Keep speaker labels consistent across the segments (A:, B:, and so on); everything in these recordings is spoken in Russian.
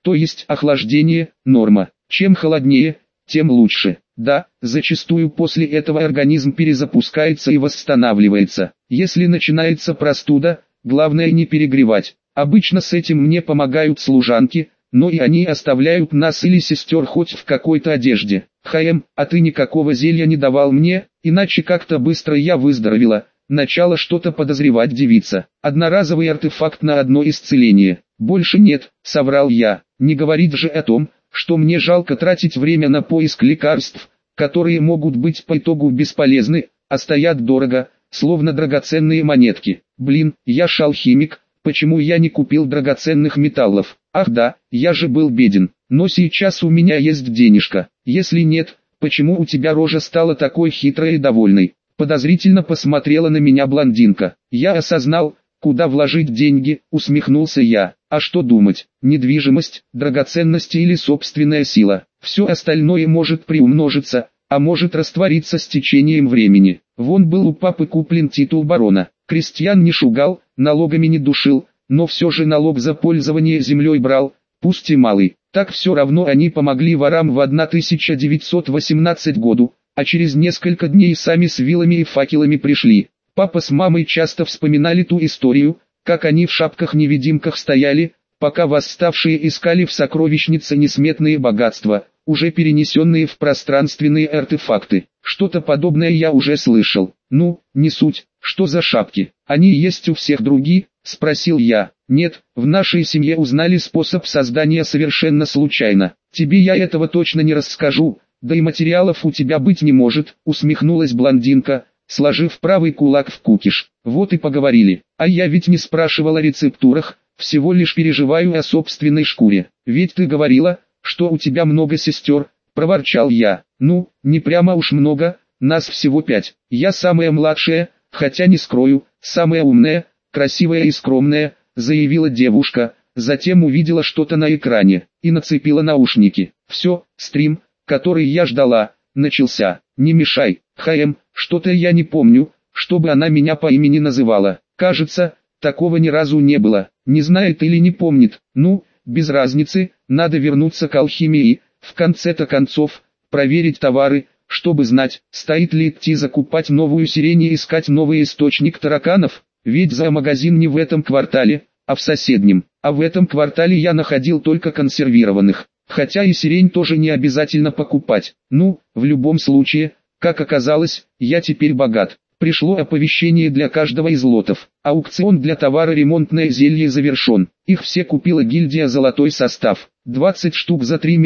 A: То есть охлаждение – норма. Чем холоднее, тем лучше. Да, зачастую после этого организм перезапускается и восстанавливается. Если начинается простуда, главное не перегревать. Обычно с этим мне помогают служанки, но и они оставляют нас или сестер хоть в какой-то одежде. А ты никакого зелья не давал мне, иначе как-то быстро я выздоровела. Начало что-то подозревать девица. Одноразовый артефакт на одно исцеление. Больше нет, соврал я. Не говорить же о том, что мне жалко тратить время на поиск лекарств, которые могут быть по итогу бесполезны, а стоят дорого, словно драгоценные монетки. Блин, я ж алхимик, почему я не купил драгоценных металлов? Ах да, я же был беден, но сейчас у меня есть денежка. Если нет, почему у тебя рожа стала такой хитрой и довольной? Подозрительно посмотрела на меня блондинка. Я осознал, куда вложить деньги, усмехнулся я. А что думать, недвижимость, драгоценности или собственная сила? Все остальное может приумножиться, а может раствориться с течением времени. Вон был у папы куплен титул барона. Крестьян не шугал, налогами не душил, но все же налог за пользование землей брал, пусть и малый. Так все равно они помогли ворам в 1918 году, а через несколько дней сами с вилами и факелами пришли. Папа с мамой часто вспоминали ту историю, как они в шапках-невидимках стояли, пока восставшие искали в сокровищнице несметные богатства, уже перенесенные в пространственные артефакты. Что-то подобное я уже слышал. Ну, не суть, что за шапки? Они есть у всех другие? Спросил я. Нет, в нашей семье узнали способ создания совершенно случайно. Тебе я этого точно не расскажу, да и материалов у тебя быть не может, усмехнулась блондинка, сложив правый кулак в кукиш. Вот и поговорили. А я ведь не спрашивал о рецептурах, всего лишь переживаю о собственной шкуре. Ведь ты говорила, что у тебя много сестер, проворчал я. Ну, не прямо уж много, нас всего 5. Я самая младшая, хотя не скрою, самая умная, красивая и скромная, заявила девушка, затем увидела что-то на экране и нацепила наушники. Все, стрим, который я ждала, начался. Не мешай, что-то я не помню, чтобы она меня по имени называла. Кажется, такого ни разу не было. Не знает или не помнит. Ну, без разницы, надо вернуться к алхимии, в конце-то концов, проверить товары, чтобы знать, стоит ли идти закупать новую сирень и искать новый источник тараканов. Ведь зоомагазин не в этом квартале, а в соседнем. А в этом квартале я находил только консервированных. Хотя и сирень тоже не обязательно покупать. Ну, в любом случае, как оказалось, я теперь богат. Пришло оповещение для каждого из лотов. Аукцион для товара ремонтное зелье завершен. Их все купила гильдия «Золотой состав». 20 штук за 3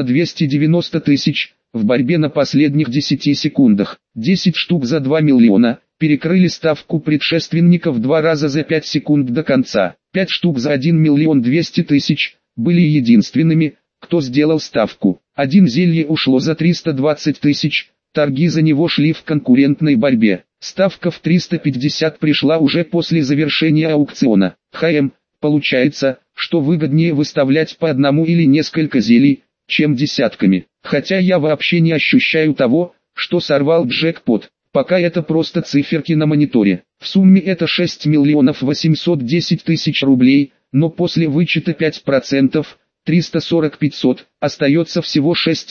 A: 290 000, в борьбе на последних 10 секундах. 10 штук за 2 миллиона, перекрыли ставку предшественников 2 раза за 5 секунд до конца. 5 штук за 1 200 000, были единственными, кто сделал ставку. Один зелье ушло за 320 000, торги за него шли в конкурентной борьбе. Ставка в 350 пришла уже после завершения аукциона. Получается, что выгоднее выставлять по одному или несколько зелий, чем десятками. Хотя я вообще не ощущаю того, что сорвал джекпот. Пока это просто циферки на мониторе. В сумме это 6 810 000 рублей, но после вычета 5%, 340-500, остается всего 6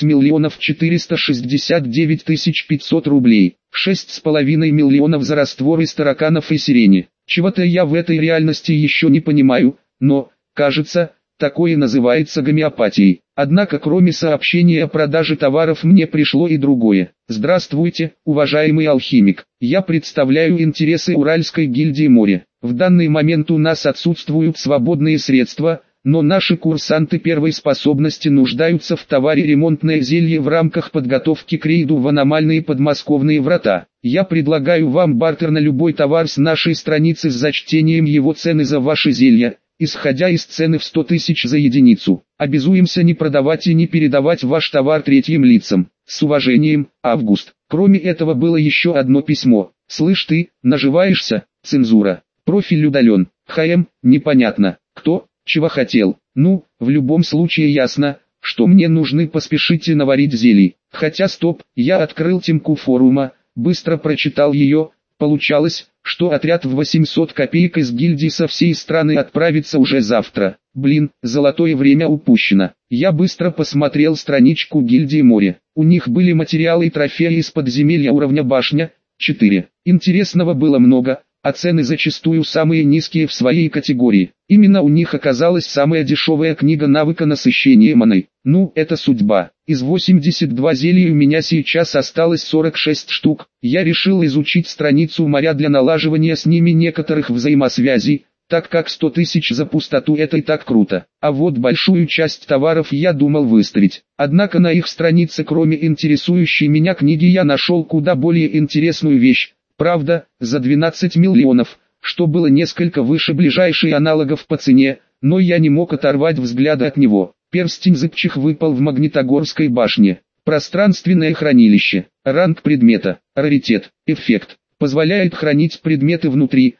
A: 469 500 рублей. 6,5 миллионов за раствор из тараканов и сирени. Чего-то я в этой реальности еще не понимаю, но, кажется, такое называется гомеопатией. Однако кроме сообщения о продаже товаров мне пришло и другое. Здравствуйте, уважаемый алхимик. Я представляю интересы Уральской гильдии моря. В данный момент у нас отсутствуют свободные средства, но наши курсанты первой способности нуждаются в товаре ремонтное зелье в рамках подготовки к рейду в аномальные подмосковные врата. Я предлагаю вам бартер на любой товар с нашей страницы с зачтением его цены за ваши зелья, исходя из цены в 100 000 за единицу. Обязуемся не продавать и не передавать ваш товар третьим лицам. С уважением, Август. Кроме этого было еще одно письмо. Слышь ты, наживаешься, цензура. Профиль удален. Непонятно, кто, чего хотел. Ну, в любом случае ясно, что мне нужны поспешите наварить зелий. Хотя стоп, я открыл темку форума, быстро прочитал ее, Получалось, что отряд в 800 копеек из гильдии со всей страны отправится уже завтра. Блин, золотое время упущено. Я быстро посмотрел страничку гильдии море. У них были материалы и трофеи из подземелья уровня башня 4. Интересного было много, а цены зачастую самые низкие в своей категории. Именно у них оказалась самая дешевая книга навыка насыщения маной. Ну, это судьба. Из 82 зелий у меня сейчас осталось 46 штук. Я решил изучить страницу моря для налаживания с ними некоторых взаимосвязей, так как 100 тысяч за пустоту это и так круто. А вот большую часть товаров я думал выставить. Однако на их странице кроме интересующей меня книги я нашел куда более интересную вещь. Правда, за 12 миллионов, что было несколько выше ближайших аналогов по цене, но я не мог оторвать взгляда от него. Перстень зыбчих выпал в Магнитогорской башне. Пространственное хранилище. Ранг предмета. Раритет. Эффект. Позволяет хранить предметы внутри.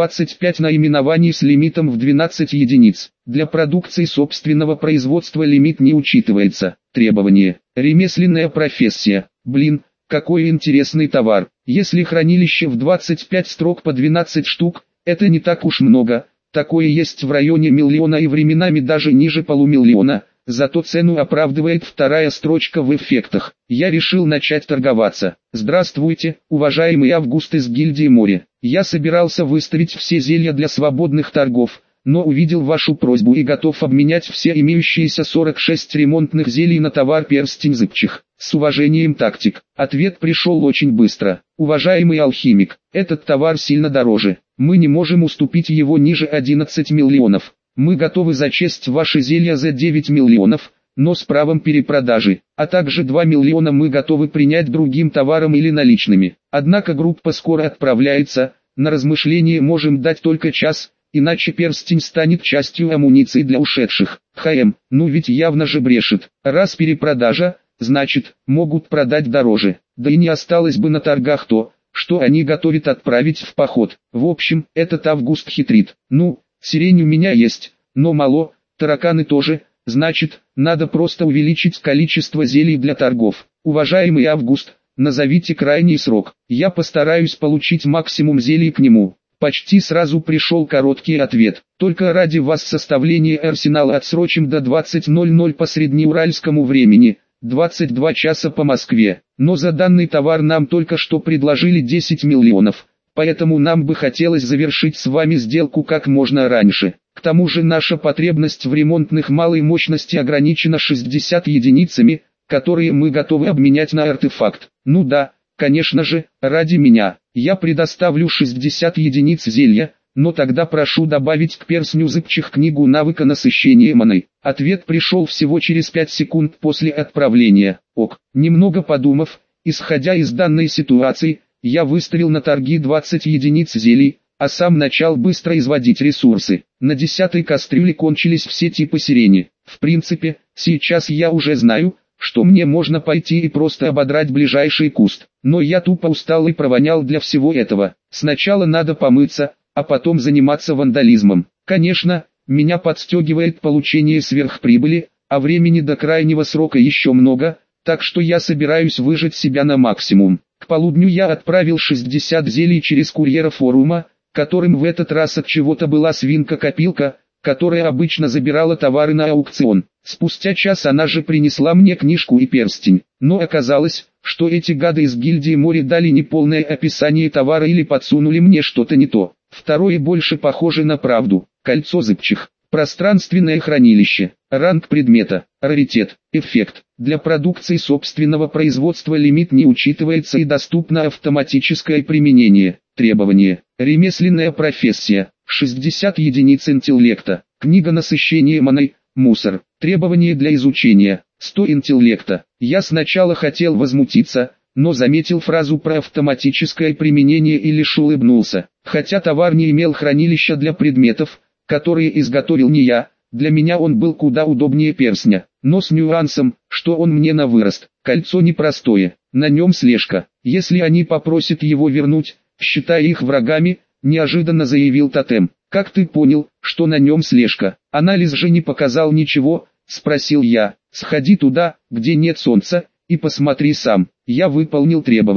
A: 25 наименований с лимитом в 12 единиц. Для продукции собственного производства лимит не учитывается. Требования. Ремесленная профессия. Блин, какой интересный товар. Если хранилище в 25 строк по 12 штук, это не так уж много. Такое есть в районе миллиона и временами даже ниже полумиллиона. Зато цену оправдывает вторая строчка в эффектах. Я решил начать торговаться. Здравствуйте, уважаемый Август из гильдии море. Я собирался выставить все зелья для свободных торгов, но увидел вашу просьбу и готов обменять все имеющиеся 46 ремонтных зелий на товар перстень зыбчих. С уважением, тактик. Ответ пришел очень быстро. Уважаемый алхимик, этот товар сильно дороже. Мы не можем уступить его ниже 11 миллионов. Мы готовы зачесть ваши зелья за 9 миллионов, но с правом перепродажи, а также 2 миллиона мы готовы принять другим товаром или наличными. Однако группа скоро отправляется, на размышление можем дать только час, иначе перстень станет частью амуниции для ушедших. Ну ведь явно же брешет. Раз перепродажа, значит, могут продать дороже. Да и не осталось бы на торгах то, что они готовят отправить в поход. В общем, этот Август хитрит. Ну, сирень у меня есть, но мало, тараканы тоже, значит, надо просто увеличить количество зелий для торгов. Уважаемый Август, назовите крайний срок. Я постараюсь получить максимум зелий к нему. Почти сразу пришел короткий ответ. Только ради вас составление арсенала отсрочим до 20:00 по среднеуральскому времени, 22 часа по Москве. Но за данный товар нам только что предложили 10 миллионов. Поэтому нам бы хотелось завершить с вами сделку как можно раньше. К тому же наша потребность в ремонтных малой мощности ограничена 60 единицами, которые мы готовы обменять на артефакт. Ну да, конечно же, ради меня. Я предоставлю 60 единиц зелья, но тогда прошу добавить к перстню зыбчих книгу навыка насыщения маной. Ответ пришел всего через 5 секунд после отправления. Ок. Немного подумав, исходя из данной ситуации, я выставил на торги 20 единиц зелий, а сам начал быстро изводить ресурсы. На 10-й кастрюле кончились все типы сирени. В принципе, сейчас я уже знаю, что мне можно пойти и просто ободрать ближайший куст. Но я тупо устал и провонял для всего этого. Сначала надо помыться, а потом заниматься вандализмом. Конечно, меня подстегивает получение сверхприбыли, а времени до крайнего срока еще много, так что я собираюсь выжать себя на максимум. К полудню я отправил 60 зелий через курьера форума, которым в этот раз от чего-то была свинка-копилка, которая обычно забирала товары на аукцион. Спустя час она же принесла мне книжку и перстень. Но оказалось, что эти гады из гильдии море дали неполное описание товара или подсунули мне что-то не то. Второе больше похоже на правду. Кольцо зыбчих. Пространственное хранилище. Ранг предмета. Раритет. Эффект. Для продукции собственного производства лимит не учитывается и доступно автоматическое применение. Требования. Ремесленная профессия. 60 единиц интеллекта. Книга насыщения маной. Мусор. Требования для изучения. 100 интеллекта. Я сначала хотел возмутиться, но заметил фразу про автоматическое применение и лишь улыбнулся. Хотя товар не имел хранилища для предметов, которые изготовил не я, для меня он был куда удобнее перстня, но с нюансом, что он мне на вырост. Кольцо непростое, на нем слежка. Если они попросят его вернуть, считая их врагами, неожиданно заявил тотем. Как ты понял, что на нем слежка? Анализ же не показал ничего, спросил я. Сходи туда, где нет солнца, и посмотри сам. Я выполнил требование.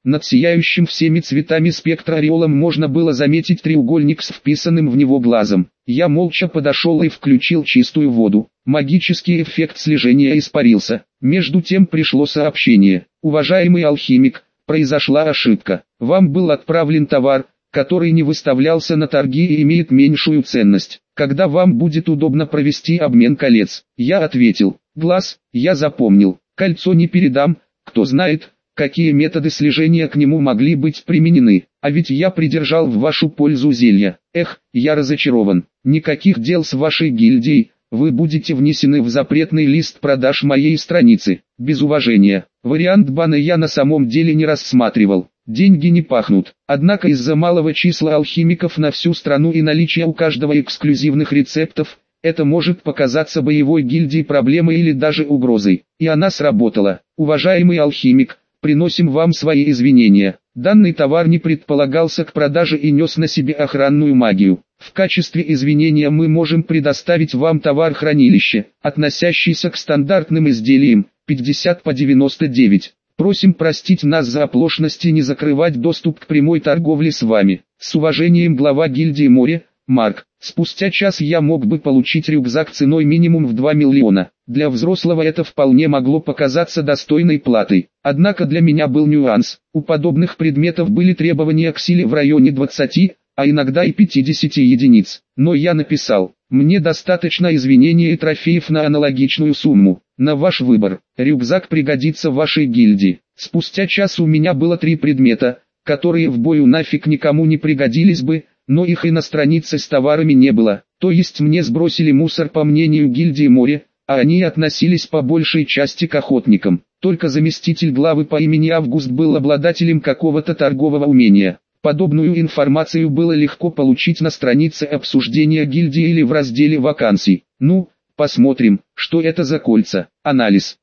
A: Над сияющим всеми цветами спектра ореолом можно было заметить треугольник с вписанным в него глазом. Я молча подошел и включил чистую воду. Магический эффект слежения испарился. Между тем пришло сообщение. Уважаемый алхимик, произошла ошибка. Вам был отправлен товар, который не выставлялся на торги и имеет меньшую ценность. Когда вам будет удобно провести обмен колец? Я ответил. Глаз, я запомнил. Кольцо не передам, кто знает, какие методы слежения к нему могли быть применены. А ведь я придержал в вашу пользу зелья. Эх, я разочарован. Никаких дел с вашей гильдией. Вы будете внесены в запретный лист продаж моей страницы. Без уважения. Вариант бана я на самом деле не рассматривал. Деньги не пахнут. Однако из-за малого числа алхимиков на всю страну и наличия у каждого эксклюзивных рецептов, это может показаться боевой гильдии проблемой или даже угрозой. И она сработала. Уважаемый алхимик, приносим вам свои извинения. Данный товар не предполагался к продаже и нес на себе охранную магию. В качестве извинения мы можем предоставить вам товар-хранилище, относящийся к стандартным изделиям, 50 по 99. Просим простить нас за оплошность и не закрывать доступ к прямой торговле с вами. С уважением, глава гильдии Море, Марк. Спустя час я мог бы получить рюкзак ценой минимум в 2 миллиона. Для взрослого это вполне могло показаться достойной платой. Однако для меня был нюанс. У подобных предметов были требования к силе в районе 20, а иногда и 50 единиц. Но я написал, мне достаточно извинений и трофеев на аналогичную сумму. На ваш выбор. Рюкзак пригодится вашей гильдии. Спустя час у меня было 3 предмета, которые в бою нафиг никому не пригодились бы, но их и на странице с товарами не было. То есть мне сбросили мусор по мнению гильдии Море, а они относились по большей части к охотникам. Только заместитель главы по имени Август был обладателем какого-то торгового умения. Подобную информацию было легко получить на странице обсуждения гильдии или в разделе вакансий. Ну, посмотрим, что это за кольца. Анализ.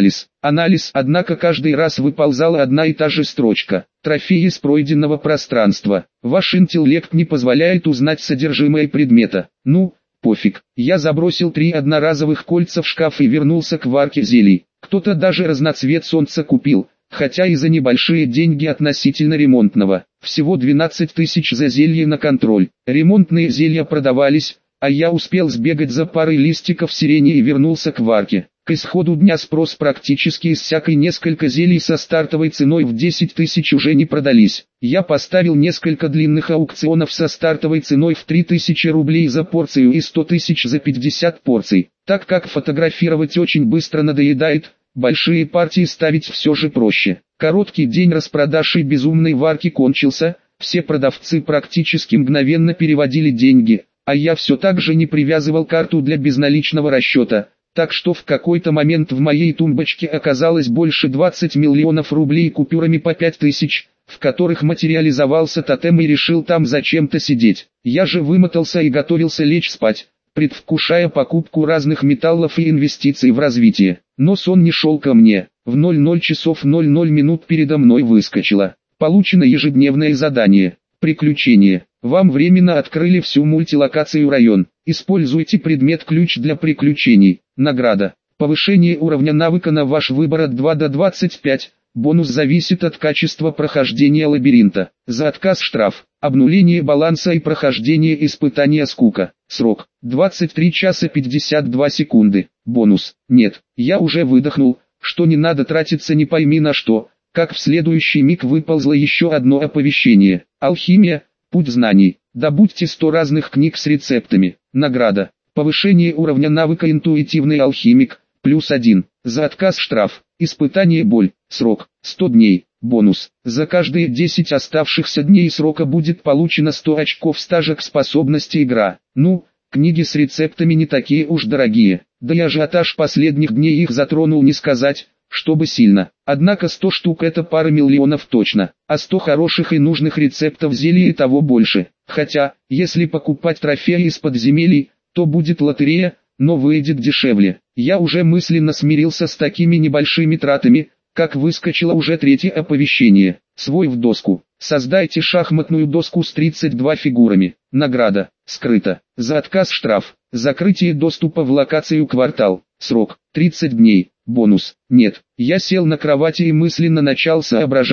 A: Однако каждый раз выползала одна и та же строчка. Трофеи с пройденного пространства. Ваш интеллект не позволяет узнать содержимое предмета. Ну, пофиг. Я забросил 3 одноразовых кольца в шкаф и вернулся к варке зелий. Кто-то даже разноцвет солнца купил, хотя и за небольшие деньги относительно ремонтного. Всего 12 тысяч за зелье на контроль. Ремонтные зелья продавались, а я успел сбегать за парой листиков сирени и вернулся к варке. К исходу дня спрос практически иссяк и несколько зелий со стартовой ценой в 10 тысяч уже не продались. Я поставил несколько длинных аукционов со стартовой ценой в 3000 рублей за порцию и 100 тысяч за 50 порций. Так как фотографировать очень быстро надоедает, большие партии ставить все же проще. Короткий день распродаж и безумной варки кончился, все продавцы практически мгновенно переводили деньги, а я все так же не привязывал карту для безналичного расчета. Так что в какой-то момент в моей тумбочке оказалось больше 20 миллионов рублей купюрами по 5000, в которых материализовался тотем и решил там зачем-то сидеть. Я же вымотался и готовился лечь спать, предвкушая покупку разных металлов и инвестиций в развитие. Но сон не шел ко мне. В 00 часов 00 минут передо мной выскочило. Получено ежедневное задание. Приключение. Вам временно открыли всю мультилокацию район. Используйте предмет-ключ для приключений. Награда. Повышение уровня навыка на ваш выбор от 2 до 25. Бонус зависит от качества прохождения лабиринта. За отказ штраф. Обнуление баланса и прохождение испытания скука. Срок. 23 часа 52 секунды. Бонус. Нет. Я уже выдохнул, что не надо тратиться не пойми на что. Как в следующий миг выползло еще одно оповещение. Алхимия. Путь знаний. Добудьте 100 разных книг с рецептами. Награда. Повышение уровня навыка интуитивный алхимик. +1. За отказ штраф. Испытание боль. Срок. 100 дней. Бонус. За каждые 10 оставшихся дней срока будет получено 100 очков стажа к способности игра. Ну, книги с рецептами не такие уж дорогие. Да и ажиотаж последних дней их затронул не сказать, чтобы сильно. Однако 100 штук это пара миллионов точно, а 100 хороших и нужных рецептов зелий и того больше. Хотя, если покупать трофеи из подземелий, то будет лотерея, но выйдет дешевле. Я уже мысленно смирился с такими небольшими тратами, как выскочило уже третье оповещение. Свой в доску. Создайте шахматную доску с 32 фигурами. Награда. Скрыто. За отказ штраф. Закрытие доступа в локацию квартал. Срок. 30 дней. Бонус. Нет. Я сел на кровати и мысленно начал соображать,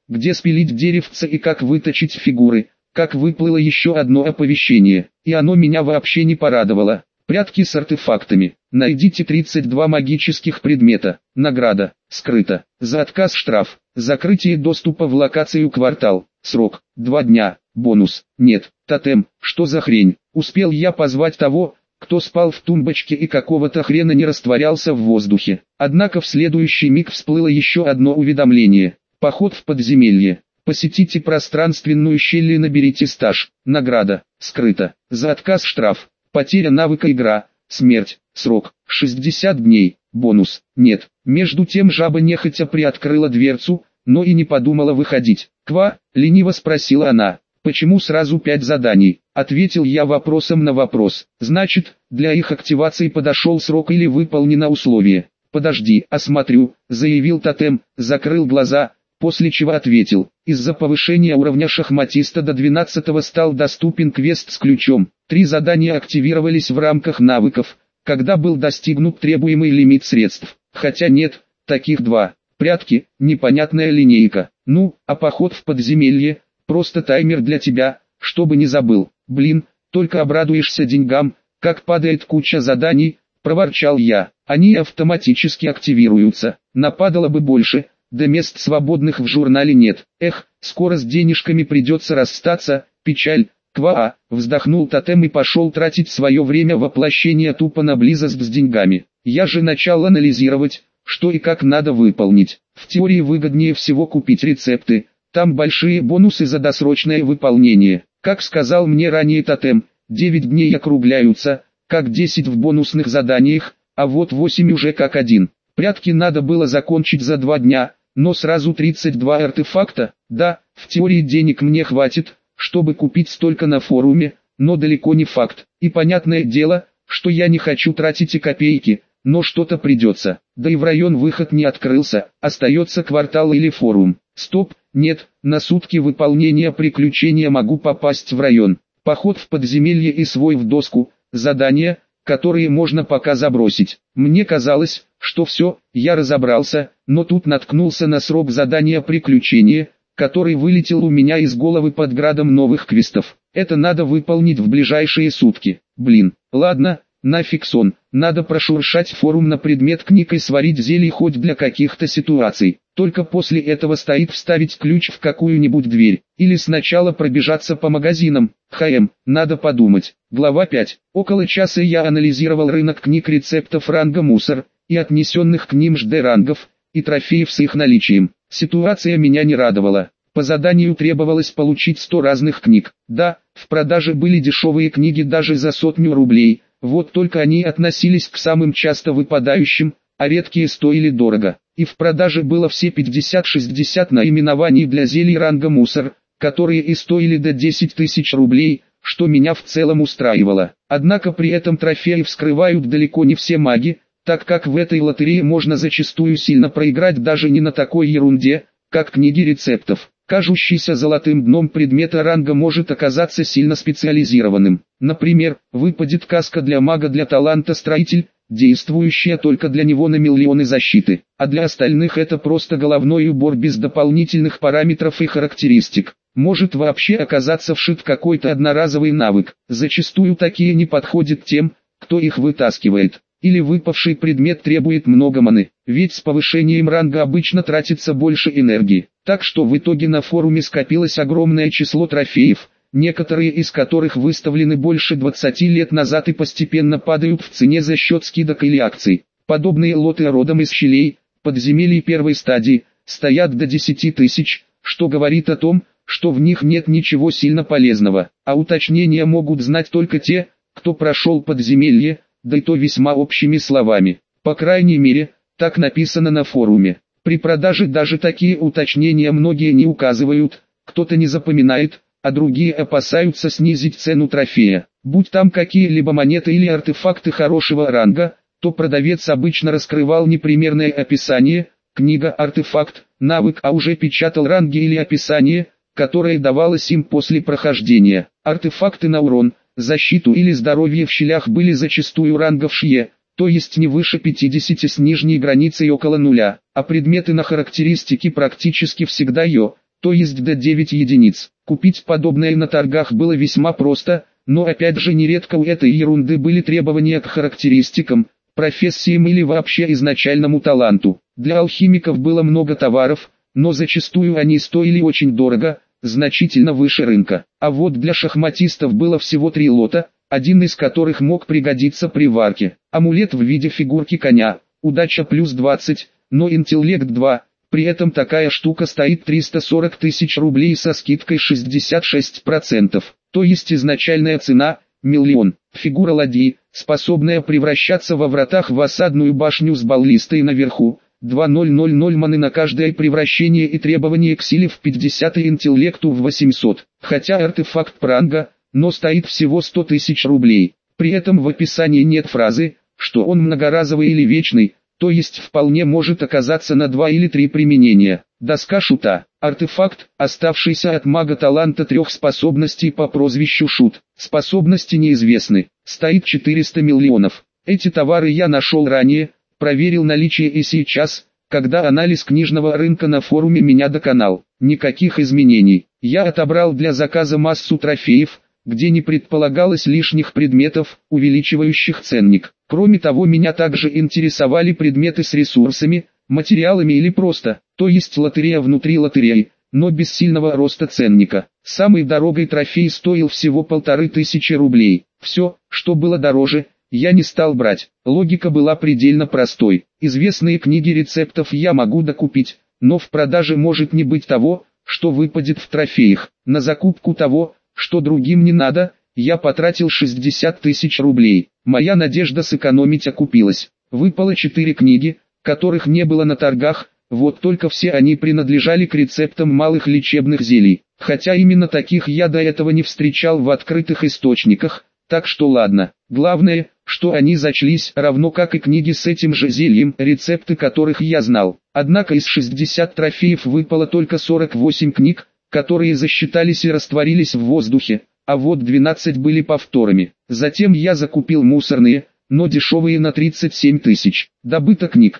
A: где спилить деревца и как выточить фигуры, как выплыло еще одно оповещение, и оно меня вообще не порадовало. Прятки с артефактами. Найдите 32 магических предмета. Награда. Скрыто. За отказ штраф. Закрытие доступа в локацию квартал. Срок. 2 дня. Бонус. Нет. Тотем. Что за хрень? Успел я позвать того, кто спал в тумбочке и какого-то хрена не растворялся в воздухе. Однако в следующий миг всплыло еще одно уведомление. Поход в подземелье. Посетите пространственную щель и наберите стаж. Награда. Скрыто. За отказ штраф. Потеря навыка игра. Смерть. Срок. 60 дней. Бонус. Нет. Между тем жаба нехотя приоткрыла дверцу, но и не подумала выходить. «Ква?» — лениво спросила она. «Почему сразу 5 заданий?» — ответил я вопросом на вопрос. «Значит, для их активации подошел срок или выполнено условие?» «Подожди, осмотрю», — заявил тотем, закрыл глаза, после чего ответил. «Из-за повышения уровня шахматиста до 12-го стал доступен квест с ключом. 3 задания активировались в рамках навыков, когда был достигнут требуемый лимит средств. Хотя нет, таких 2. Прятки, непонятная линейка. Ну, а поход в подземелье, просто таймер для тебя, чтобы не забыл. Блин, только обрадуешься деньгам, как падает куча заданий», — проворчал я. «Они автоматически активируются. Нападало бы больше, да мест свободных в журнале нет. Эх, скоро с денежками придется расстаться, печаль». «Ква!» — вздохнул тотем и пошел тратить свое время воплощения тупо на близость с деньгами. Я же начал анализировать, что и как надо выполнить. В теории выгоднее всего купить рецепты, там большие бонусы за досрочное выполнение. Как сказал мне ранее тотем, 9 дней округляются, как 10 в бонусных заданиях, а вот 8 уже как 1. Прятки надо было закончить за 2 дня, но сразу 32 артефакта. Да, в теории денег мне хватит, чтобы купить столько на форуме, но далеко не факт. И понятное дело, что я не хочу тратить и копейки, но что-то придется. Да и в район выход не открылся, остается квартал или форум. Стоп, нет, на сутки выполнения приключения могу попасть в район. Поход в подземелье и свой в доску, задания, которые можно пока забросить. Мне казалось, что все, я разобрался, но тут наткнулся на срок задания приключения, который вылетел у меня из головы под градом новых квестов. Это надо выполнить в ближайшие сутки. Блин, ладно, нафиг сон, надо прошуршать форум на предмет книг и сварить зелье хоть для каких-то ситуаций. Только после этого стоит вставить ключ в какую-нибудь дверь. Или сначала пробежаться по магазинам. Надо подумать. Глава 5. Около часа я анализировал рынок книг рецептов ранга мусор, и отнесенных к ним жд-рангов, и трофеев с их наличием. Ситуация меня не радовала. По заданию требовалось получить 100 разных книг. Да, в продаже были дешевые книги даже за 100 рублей, вот только они относились к самым часто выпадающим, а редкие стоили дорого. И в продаже было все 50-60 наименований для зелий ранга мусор, которые и стоили до 10 тысяч рублей, что меня в целом устраивало. Однако при этом трофеи вскрывают далеко не все маги, так как в этой лотерее можно зачастую сильно проиграть даже не на такой ерунде, как книги рецептов. Кажущийся золотым дном предмета ранга может оказаться сильно специализированным. Например, выпадет каска для мага для таланта строитель, действующая только для него на миллионы защиты, а для остальных это просто головной убор без дополнительных параметров и характеристик. Может вообще оказаться вшит какой-то одноразовый навык. Зачастую такие не подходят тем, кто их вытаскивает. Или выпавший предмет требует много маны, ведь с повышением ранга обычно тратится больше энергии. Так что в итоге на форуме скопилось огромное число трофеев, некоторые из которых выставлены больше 20 лет назад и постепенно падают в цене за счет скидок или акций. Подобные лоты родом из щелей, подземелий первой стадии, стоят до 10 тысяч, что говорит о том, что в них нет ничего сильно полезного, а уточнения могут знать только те, кто прошел подземелье, да и то весьма общими словами. По крайней мере, так написано на форуме. При продаже даже такие уточнения многие не указывают, кто-то не запоминает, а другие опасаются снизить цену трофея. Будь там какие-либо монеты или артефакты хорошего ранга, то продавец обычно раскрывал не примерное описание, книга, артефакт, навык, а уже печатал ранги или описание, которое давалось им после прохождения. Артефакты на урон, защиту или здоровье в щелях были зачастую рангов ШЕ, то есть не выше 50 с нижней границей около нуля, а предметы на характеристики практически всегда ЙО, то есть до 9 единиц. Купить подобное на торгах было весьма просто, но опять же нередко у этой ерунды были требования к характеристикам, профессиям или вообще изначальному таланту. Для алхимиков было много товаров, но зачастую они стоили очень дорого, значительно выше рынка. А вот для шахматистов было всего 3 лота, один из которых мог пригодиться при варке. Амулет в виде фигурки коня, удача плюс 20, но интеллект 2. При этом такая штука стоит 340 тысяч рублей со скидкой 66%, то есть изначальная цена – 1 000 000. Фигура ладьи, способная превращаться во вратах в осадную башню с баллистой наверху, 2000 маны на каждое превращение и требование к силе в 50 и интеллекту в 800, хотя артефакт пранга, но стоит всего 100 тысяч рублей. При этом в описании нет фразы, что он многоразовый или вечный, то есть вполне может оказаться на 2 или 3 применения. Доска шута. Артефакт, оставшийся от мага таланта 3 способностей по прозвищу Шут. Способности неизвестны. Стоит 400 миллионов. Эти товары я нашел ранее, проверил наличие и сейчас, когда анализ книжного рынка на форуме меня доконал. Никаких изменений. Я отобрал для заказа массу трофеев, где не предполагалось лишних предметов, увеличивающих ценник. Кроме того, меня также интересовали предметы с ресурсами, материалами или просто, то есть лотерея внутри лотереи, но без сильного роста ценника. Самый дорогой трофей стоил всего 1500 рублей. Все, что было дороже, я не стал брать. Логика была предельно простой. Известные книги рецептов я могу докупить, но в продаже может не быть того, что выпадет в трофеях. На закупку того, что другим не надо, я потратил 60 тысяч рублей. Моя надежда сэкономить окупилась. Выпало 4 книги, которых не было на торгах, вот только все они принадлежали к рецептам малых лечебных зелий. Хотя именно таких я до этого не встречал в открытых источниках, так что ладно. Главное, что они зачлись, равно как и книги с этим же зельем, рецепты которых я знал. Однако из 60 трофеев выпало только 48 книг, которые засчитались и растворились в воздухе, а вот 12 были повторами. Затем я закупил мусорные, но дешевые на 37 тысяч. Добыто книг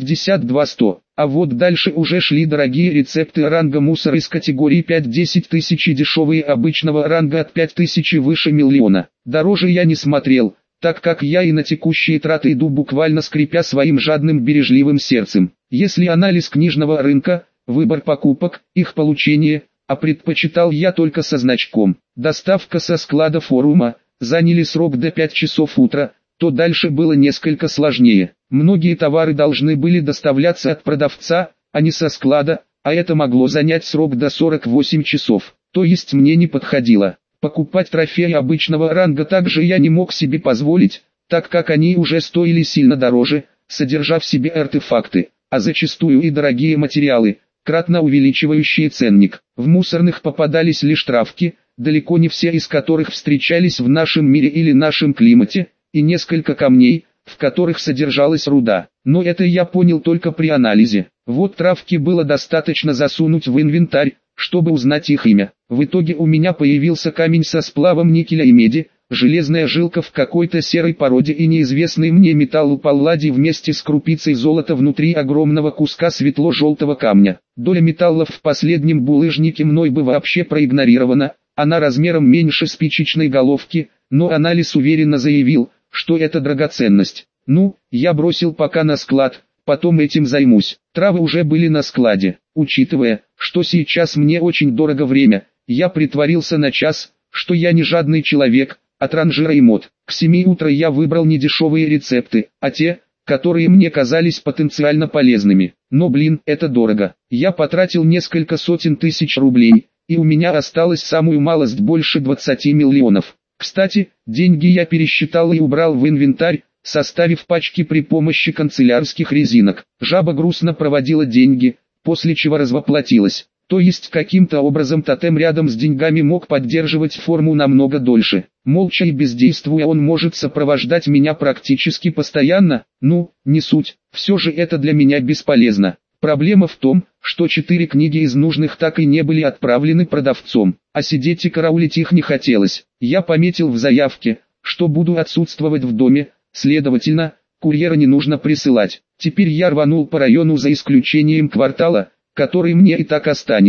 A: 62 100, а вот дальше уже шли дорогие рецепты ранга мусор из категории 5-10 тысяч и дешевые обычного ранга от 5000 и выше миллиона. Дороже я не смотрел, так как я и на текущие траты иду буквально скрипя своим жадным бережливым сердцем. Если анализ книжного рынка, выбор покупок, их получение, а предпочитал я только со значком. Доставка со склада форума, заняли срок до 5 часов утра, то дальше было несколько сложнее. Многие товары должны были доставляться от продавца, а не со склада, а это могло занять срок до 48 часов, то есть мне не подходило. Покупать трофеи обычного ранга также я не мог себе позволить, так как они уже стоили сильно дороже, содержа в себе артефакты, а зачастую и дорогие материалы, кратно увеличивающие ценник. В мусорных попадались лишь травки, далеко не все из которых встречались в нашем мире или нашем климате, и несколько камней, в которых содержалась руда. Но это я понял только при анализе. Вот травки было достаточно засунуть в инвентарь, чтобы узнать их имя. В итоге у меня появился камень со сплавом никеля и меди, железная жилка в какой-то серой породе и неизвестный мне металл палладий вместе с крупицей золота внутри огромного куска светло-желтого камня. Доля металлов в последнем булыжнике мной бы вообще проигнорирована, она размером меньше спичечной головки, но анализ уверенно заявил, что это драгоценность. Ну, я бросил пока на склад, потом этим займусь. Травы уже были на складе. Учитывая, что сейчас мне очень дорого время, я притворился на час, что я не жадный человек, от ранжира и мод. К 7 утра я выбрал не дешевые рецепты, а те, которые мне казались потенциально полезными. Но блин, это дорого. Я потратил несколько сотен тысяч рублей, и у меня осталось самую малость больше 20 миллионов. Кстати, деньги я пересчитал и убрал в инвентарь, составив пачки при помощи канцелярских резинок. Жаба грустно проводила деньги, после чего развоплотилась. То есть каким-то образом тотем рядом с деньгами мог поддерживать форму намного дольше. Молча и бездействуя он может сопровождать меня практически постоянно, ну, не суть, все же это для меня бесполезно. Проблема в том, что 4 книги из нужных так и не были отправлены продавцом, а сидеть и караулить их не хотелось. Я пометил в заявке, что буду отсутствовать в доме, следовательно, курьера не нужно присылать. Теперь я рванул по району за исключением квартала, который мне и так останется.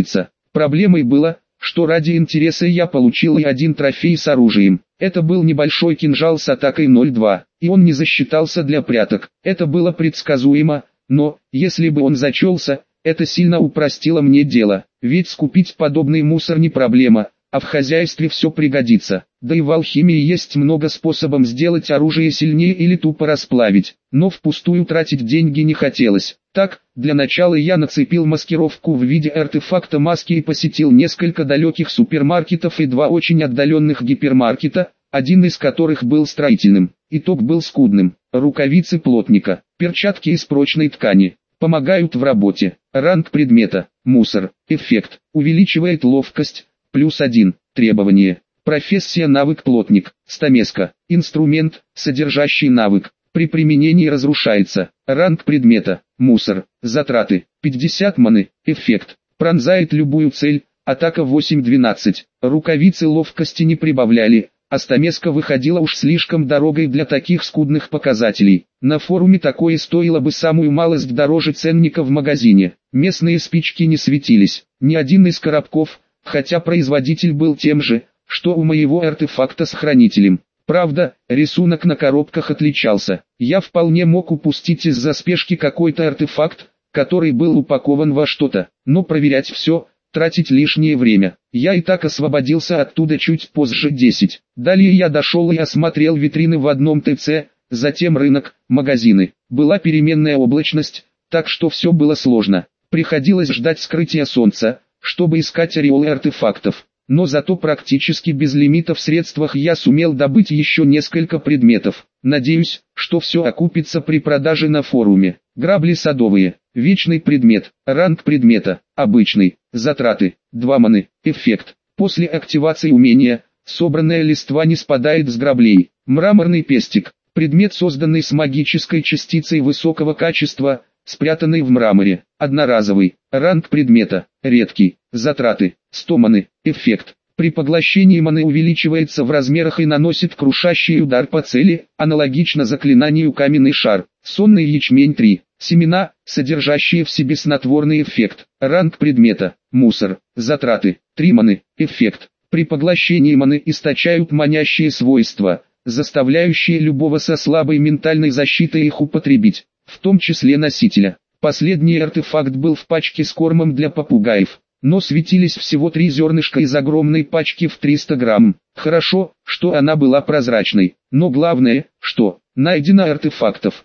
A: Проблемой было, что ради интереса я получил и один трофей с оружием. Это был небольшой кинжал с атакой 0,2, и он не засчитался для пряток. Это было предсказуемо, но, если бы он зачелся, это сильно упростило мне дело, ведь скупить подобный мусор не проблема, а в хозяйстве все пригодится. Да и в алхимии есть много способов сделать оружие сильнее или тупо расплавить, но впустую тратить деньги не хотелось. Так, для начала я нацепил маскировку в виде артефакта маски и посетил несколько далеких супермаркетов и два очень отдаленных гипермаркета, один из которых был строительным. Итог был скудным. Рукавицы плотника, перчатки из прочной ткани. Помогают в работе. Ранг предмета. Мусор. Эффект. Увеличивает ловкость. +1. Требование. Профессия навык плотник. Стамеска. Инструмент, содержащий навык. При применении разрушается. Ранг предмета. Мусор. Затраты. 50 маны. Эффект. Пронзает любую цель. Атака 8-12. Рукавицы ловкости не прибавляли. А стамеска выходила уж слишком дорогой для таких скудных показателей. На форуме такое стоило бы самую малость дороже ценника в магазине. Местные спички не светились. Ни один из коробков, хотя производитель был тем же, что у моего артефакта с хранителем. Правда, рисунок на коробках отличался. Я вполне мог упустить из-за спешки какой-то артефакт, который был упакован во что-то. Но проверять все, тратить лишнее время. Я и так освободился оттуда чуть позже 10. Далее я дошел и осмотрел витрины в одном ТЦ, затем рынок, магазины. Была переменная облачность, так что все было сложно. Приходилось ждать скрытия солнца, чтобы искать ореолы артефактов. Но зато практически без лимита в средствах я сумел добыть еще несколько предметов. Надеюсь, что все окупится при продаже на форуме. Грабли садовые. Вечный предмет. Ранг предмета. Обычный. Затраты. 2 маны. Эффект. После активации умения, собранная листва не спадает с граблей. Мраморный пестик. Предмет, созданный с магической частицей высокого качества, спрятанный в мраморе. Одноразовый. Ранг предмета. Редкий. Затраты. 100 маны. Эффект. При поглощении маны увеличивается в размерах и наносит крушащий удар по цели, аналогично заклинанию каменный шар. Сонный ячмень 3. Семена, содержащие в себе снотворный эффект. Ранг предмета. Мусор. Затраты. 3 маны. Эффект. При поглощении маны источают манящие свойства, заставляющие любого со слабой ментальной защитой их употребить, в том числе носителя. Последний артефакт был в пачке с кормом для попугаев, но светились всего 3 зернышка из огромной пачки в 300 грамм. Хорошо, что она была прозрачной, но главное, что найдено артефактов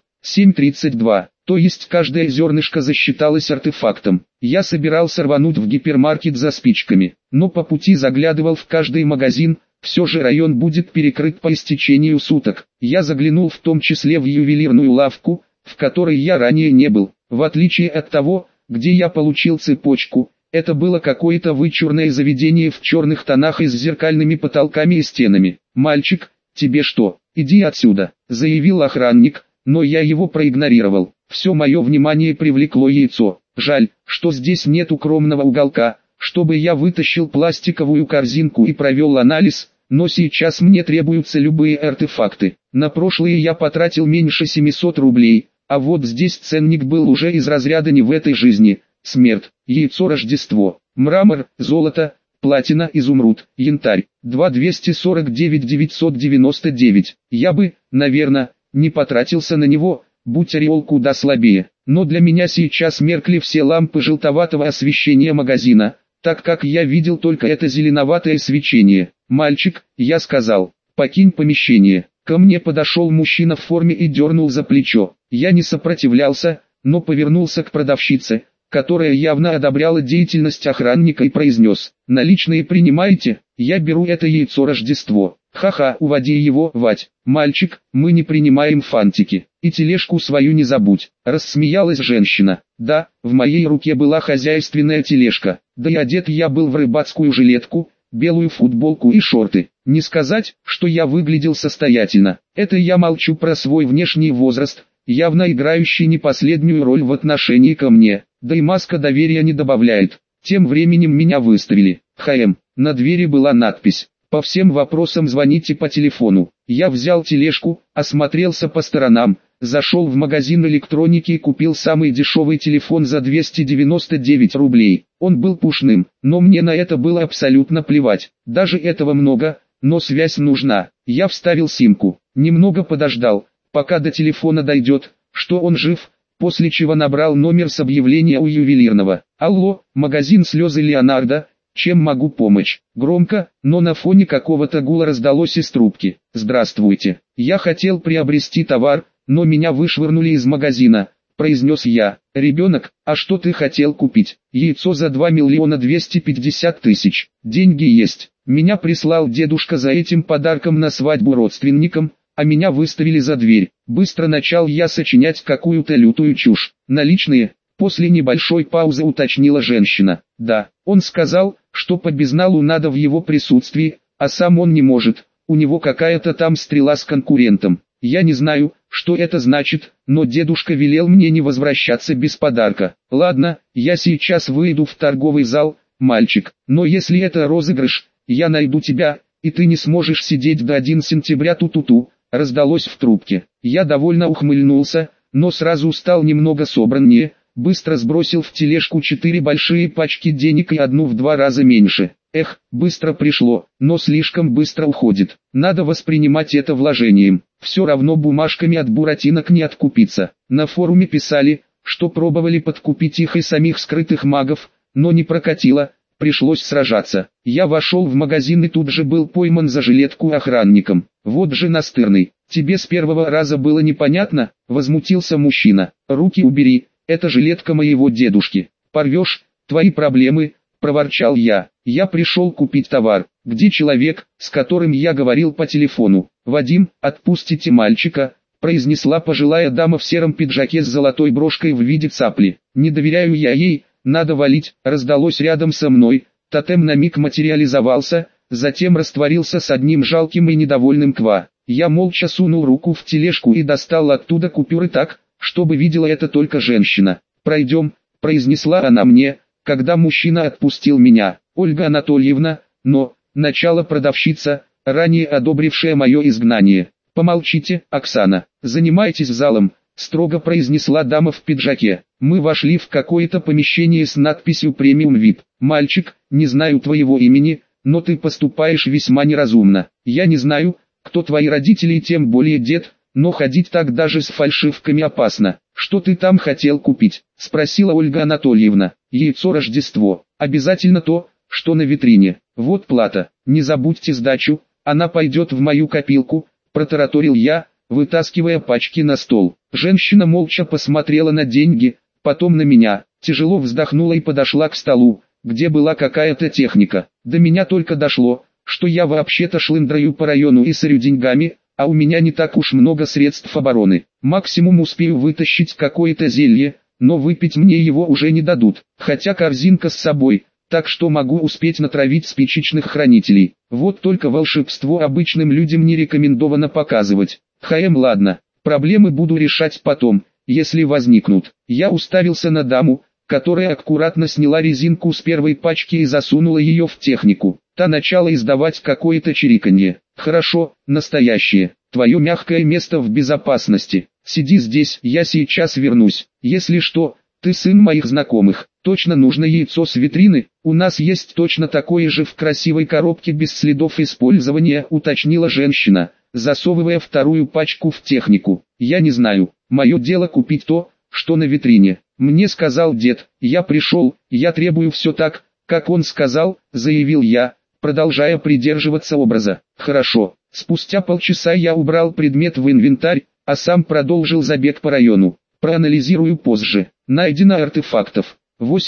A: 7,32, то есть каждое зернышко засчиталось артефактом. Я собирался рвануть в гипермаркет за спичками, но по пути заглядывал в каждый магазин, все же район будет перекрыт по истечению суток. Я заглянул в том числе в ювелирную лавку, в которой я ранее не был. В отличие от того, где я получил цепочку, это было какое-то вычурное заведение в черных тонах и с зеркальными потолками и стенами. «Мальчик, тебе что, иди отсюда», — заявил охранник, но я его проигнорировал. Все мое внимание привлекло яйцо. Жаль, что здесь нет укромного уголка, чтобы я вытащил пластиковую корзинку и провел анализ, но сейчас мне требуются любые артефакты. На прошлые я потратил меньше 700 рублей. А вот здесь ценник был уже из разряда не в этой жизни. Смерть, яйцо Рождество, мрамор, золото, платина, изумруд, янтарь, 2,249 999. Я бы, наверное, не потратился на него, будь ореол куда слабее. Но для меня сейчас меркли все лампы желтоватого освещения магазина, так как я видел только это зеленоватое свечение. «Мальчик», я сказал, — «покинь помещение». Ко мне подошел мужчина в форме и дернул за плечо. Я не сопротивлялся, но повернулся к продавщице, которая явно одобряла деятельность охранника, и произнес: «Наличные принимаете? Я беру это яйцо Рождество». «Ха-ха, уводи его, Вать. Мальчик, мы не принимаем фантики. И тележку свою не забудь», — рассмеялась женщина. Да, в моей руке была хозяйственная тележка, да и одет я был в рыбацкую жилетку, белую футболку и шорты. Не сказать, что я выглядел состоятельно. Это я молчу про свой внешний возраст, явно играющий не последнюю роль в отношении ко мне, да и маска доверия не добавляет. Тем временем меня выставили. На двери была надпись: «По всем вопросам звоните по телефону». Я взял тележку, осмотрелся по сторонам, зашел в магазин электроники и купил самый дешевый телефон за 299 рублей. Он был пушным, но мне на это было абсолютно плевать. Даже этого много, но связь нужна. Я вставил симку, немного подождал, пока до телефона дойдет, что он жив, после чего набрал номер с объявления у ювелирного. «Алло, магазин слезы Леонардо, чем могу помочь?» Громко, но на фоне какого-то гула раздалось из трубки. «Здравствуйте, я хотел приобрести товар, но меня вышвырнули из магазина», произнес я. «Ребенок, а что ты хотел купить?» «Яйцо за 2 250 000. Деньги есть. Меня прислал дедушка за этим подарком на свадьбу родственникам, а меня выставили за дверь». Быстро начал я сочинять какую-то лютую чушь. «Наличные?» После небольшой паузы уточнила женщина. «Да, он сказал, что по безналу надо в его присутствии, а сам он не может, у него какая-то там стрела с конкурентом. Я не знаю, что это значит, но дедушка велел мне не возвращаться без подарка. Ладно, я сейчас выйду в торговый зал, мальчик, но если это розыгрыш, я найду тебя, и ты не сможешь сидеть до 1 сентября ту-ту-ту», раздалось в трубке. Я довольно ухмыльнулся, но сразу стал немного собраннее, быстро сбросил в тележку 4 большие пачки денег и одну в 2 раза меньше. Эх, быстро пришло, но слишком быстро уходит. Надо воспринимать это вложением. Все равно бумажками от буратинок не откупиться. На форуме писали, что пробовали подкупить их и самих скрытых магов, но не прокатило, пришлось сражаться. Я вошел в магазин и тут же был пойман за жилетку охранником. «Вот же настырный, тебе с первого раза было непонятно?» — возмутился мужчина. «Руки убери, это жилетка моего дедушки. Порвешь, твои проблемы», — проворчал я. «Я пришел купить товар. Где человек, с которым я говорил по телефону?» «Вадим, отпустите мальчика», — произнесла пожилая дама в сером пиджаке с золотой брошкой в виде цапли. «Не доверяю я ей, надо валить», — раздалось рядом со мной. Тотем на миг материализовался, затем растворился с одним жалким и недовольным ква. Я молча сунул руку в тележку и достал оттуда купюры так, чтобы видела это только женщина. «Пройдем», — произнесла она мне, когда мужчина отпустил меня. «Ольга Анатольевна, но...» — начала продавщица, ранее одобрившая мое изгнание. «Помолчите, Оксана, занимайтесь залом», — строго произнесла дама в пиджаке. Мы вошли в какое-то помещение с надписью «Премиум VIP». «Мальчик, не знаю твоего имени, но ты поступаешь весьма неразумно. Я не знаю, кто твои родители и тем более дед, но ходить так даже с фальшивками опасно. Что ты там хотел купить?» — спросила Ольга Анатольевна. «Яйцо Рождество. Обязательно то, что на витрине. Вот плата. Не забудьте сдачу, она пойдет в мою копилку», — протараторил я, вытаскивая пачки на стол. Женщина молча посмотрела на деньги, потом на меня, тяжело вздохнула и подошла к столу, где была какая-то техника. До меня только дошло, что я вообще-то шлындраю по району и сорю деньгами, а у меня не так уж много средств обороны. Максимум успею вытащить какое-то зелье, но выпить мне его уже не дадут, хотя корзинка с собой, так что могу успеть натравить спичечных хранителей. Вот только волшебство обычным людям не рекомендовано показывать. Ладно, проблемы буду решать потом, если возникнут. Я уставился на даму, которая аккуратно сняла резинку с первой пачки и засунула ее в технику. Та начала издавать какое-то чириканье. «Хорошо, настоящее. Твое мягкое место в безопасности. Сиди здесь, я сейчас вернусь. Если что, ты сын моих знакомых. Точно нужно яйцо с витрины? У нас есть точно такое же в красивой коробке без следов использования», — уточнила женщина, засовывая вторую пачку в технику. «Я не знаю. Мое дело купить то, что на витрине. Мне сказал дед, я пришел, я требую все так, как он сказал», — заявил я, продолжая придерживаться образа. «Хорошо». Спустя полчаса я убрал предмет в инвентарь, а сам продолжил забег по району. Проанализирую позже. Найдено артефактов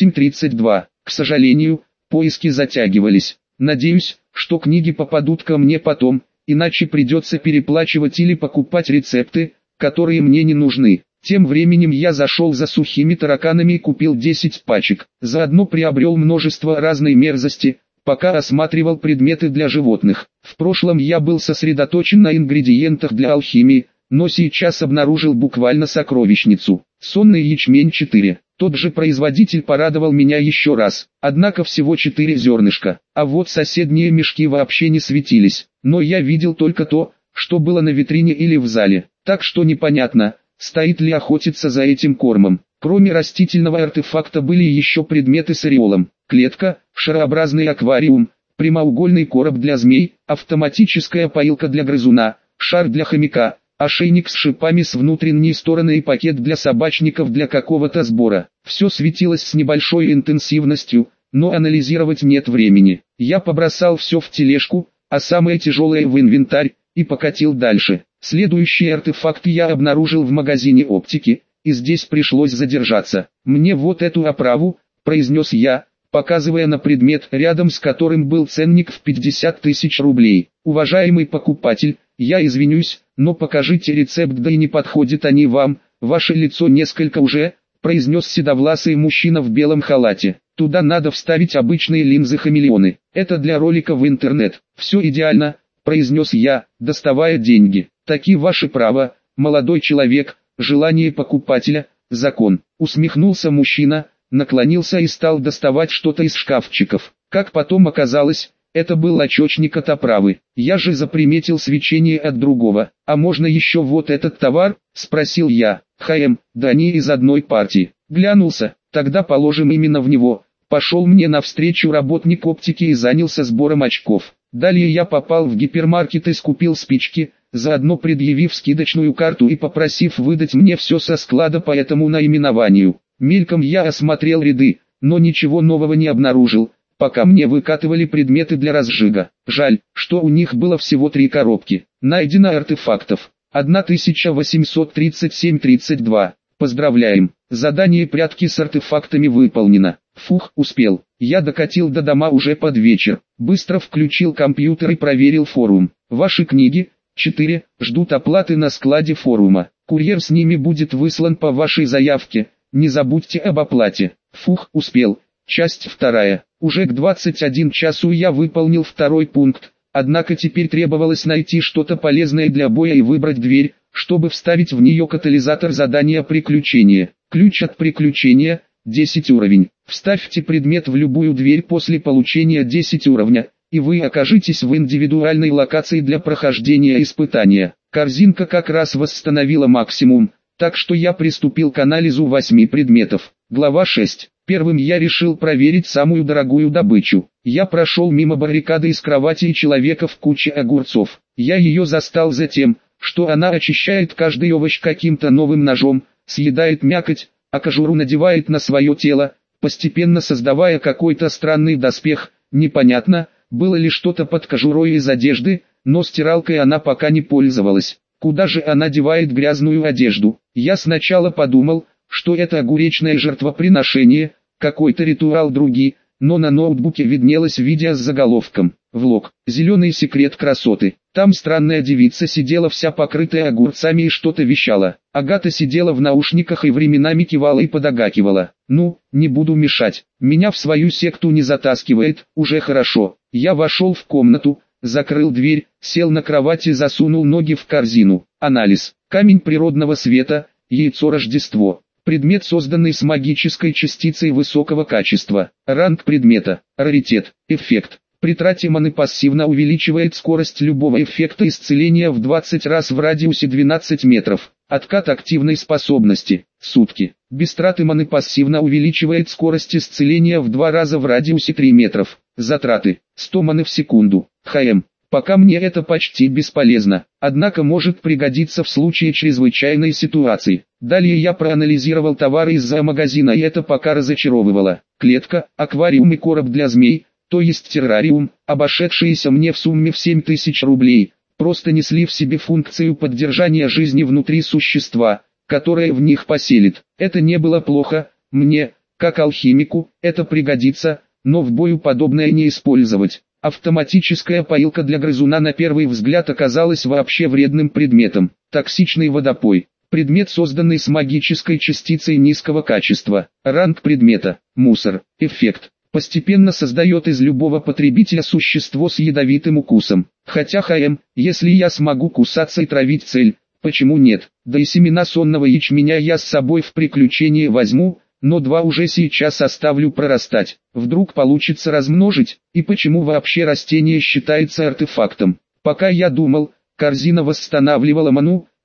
A: 8.32. К сожалению, поиски затягивались. Надеюсь, что книги попадут ко мне потом, иначе придется переплачивать или покупать рецепты, которые мне не нужны. Тем временем я зашел за сухими тараканами и купил 10 пачек. Заодно приобрел множество разной мерзости, пока осматривал предметы для животных. В прошлом я был сосредоточен на ингредиентах для алхимии, но сейчас обнаружил буквально сокровищницу. Сонный ячмень 4. Тот же производитель порадовал меня еще раз, однако всего 4 зернышка, а вот соседние мешки вообще не светились. Но я видел только то, что было на витрине или в зале, так что непонятно, стоит ли охотиться за этим кормом. Кроме растительного артефакта были еще предметы с ореолом: клетка, шарообразный аквариум, прямоугольный короб для змей, автоматическая поилка для грызуна, шар для хомяка, ошейник с шипами с внутренней стороны и пакет для собачников для какого-то сбора. Все светилось с небольшой интенсивностью, но анализировать нет времени. Я побросал все в тележку, а самое тяжелое в инвентарь, и покатил дальше. Следующий артефакт я обнаружил в магазине оптики, и здесь пришлось задержаться. «Мне вот эту оправу», — произнес я, показывая на предмет, рядом с которым был ценник в 50 тысяч рублей. «Уважаемый покупатель, я извинюсь, но покажите рецепт, да и не подходят они вам, ваше лицо несколько уже», — произнес седовласый мужчина в белом халате. «Туда надо вставить обычные линзы-хамелеоны. Это для ролика в интернет. Все идеально», — произнес я, доставая деньги. «Таки ваше право, молодой человек, желание покупателя, закон», — усмехнулся мужчина, наклонился и стал доставать что-то из шкафчиков. Как потом оказалось, это был очечник от оправы. Я же заприметил свечение от другого. «А можно еще вот этот товар?» — спросил я. Да они из одной партии. Глянулся, тогда положим именно в него. Пошел мне навстречу работник оптики и занялся сбором очков. Далее я попал в гипермаркет и скупил спички, заодно предъявив скидочную карту и попросив выдать мне все со склада по этому наименованию. Мельком я осмотрел ряды, но ничего нового не обнаружил, пока мне выкатывали предметы для разжига. Жаль, что у них было всего 3 коробки. Найдено артефактов 1837-32. Поздравляем, задание прятки с артефактами выполнено. Фух, успел. Я докатил до дома уже под вечер. Быстро включил компьютер и проверил форум. Ваши книги 4 ждут оплаты на складе форума. Курьер с ними будет выслан по вашей заявке. Не забудьте об оплате. Фух, успел. Часть 2. Уже к 21 часу я выполнил 2 пункт. Однако теперь требовалось найти что-то полезное для боя и выбрать дверь, чтобы вставить в нее катализатор задания приключения. Ключ от приключения, 10 уровень. Вставьте предмет в любую дверь после получения 10 уровня, и вы окажетесь в индивидуальной локации для прохождения испытания. Корзинка как раз восстановила максимум, так что я приступил к анализу 8 предметов. Глава 6. Первым я решил проверить самую дорогую добычу. Я прошел мимо баррикады из кровати и человека в куче огурцов. Я ее застал за тем, что она очищает каждый овощ каким-то новым ножом, съедает мякоть, а кожуру надевает на свое тело, постепенно создавая какой-то странный доспех. Непонятно, было ли что-то под кожурой из одежды, но стиралкой она пока не пользовалась. Куда же она девает грязную одежду? Я сначала подумал, что это огуречное жертвоприношение, какой-то ритуал другие, но на ноутбуке виднелось видео с заголовком «Влог. Зеленый секрет красоты». Там странная девица сидела вся покрытая огурцами и что-то вещала. Агата сидела в наушниках и временами кивала и подагакивала. «Ну, не буду мешать. Меня в свою секту не затаскивает, уже хорошо». Я вошел в комнату, закрыл дверь, сел на кровати и засунул ноги в корзину. Анализ. Камень природного света, яйцо Рождество. Предмет, созданный с магической частицей высокого качества. Ранг предмета. Раритет. Эффект. При трате маны пассивно увеличивает скорость любого эффекта исцеления в 20 раз в радиусе 12 метров. Откат активной способности. Сутки. Без траты маны пассивно увеличивает скорость исцеления в 2 раза в радиусе 3 метров. Затраты. 100 маны в секунду. Пока мне это почти бесполезно, однако может пригодиться в случае чрезвычайной ситуации. Далее я проанализировал товары из зоомагазина, и это пока разочаровывало. Клетка, аквариум и короб для змей, то есть террариум, обошедшиеся мне в сумме в 7000 рублей, просто несли в себе функцию поддержания жизни внутри существа, которое в них поселит. Это не было плохо, мне, как алхимику, это пригодится, но в бою подобное не использовать. Автоматическая поилка для грызуна на первый взгляд оказалась вообще вредным предметом. Токсичный водопой. Предмет, созданный с магической частицей низкого качества. Ранг предмета. Мусор. Эффект. Постепенно создает из любого потребителя существо с ядовитым укусом. Хотя если я смогу кусаться и травить цель, почему нет? Да и семена сонного ячменя я с собой в приключение возьму, но 2 уже сейчас оставлю прорастать. Вдруг получится размножить, и почему вообще растение считается артефактом? Пока я думал, корзина восстанавливала ману,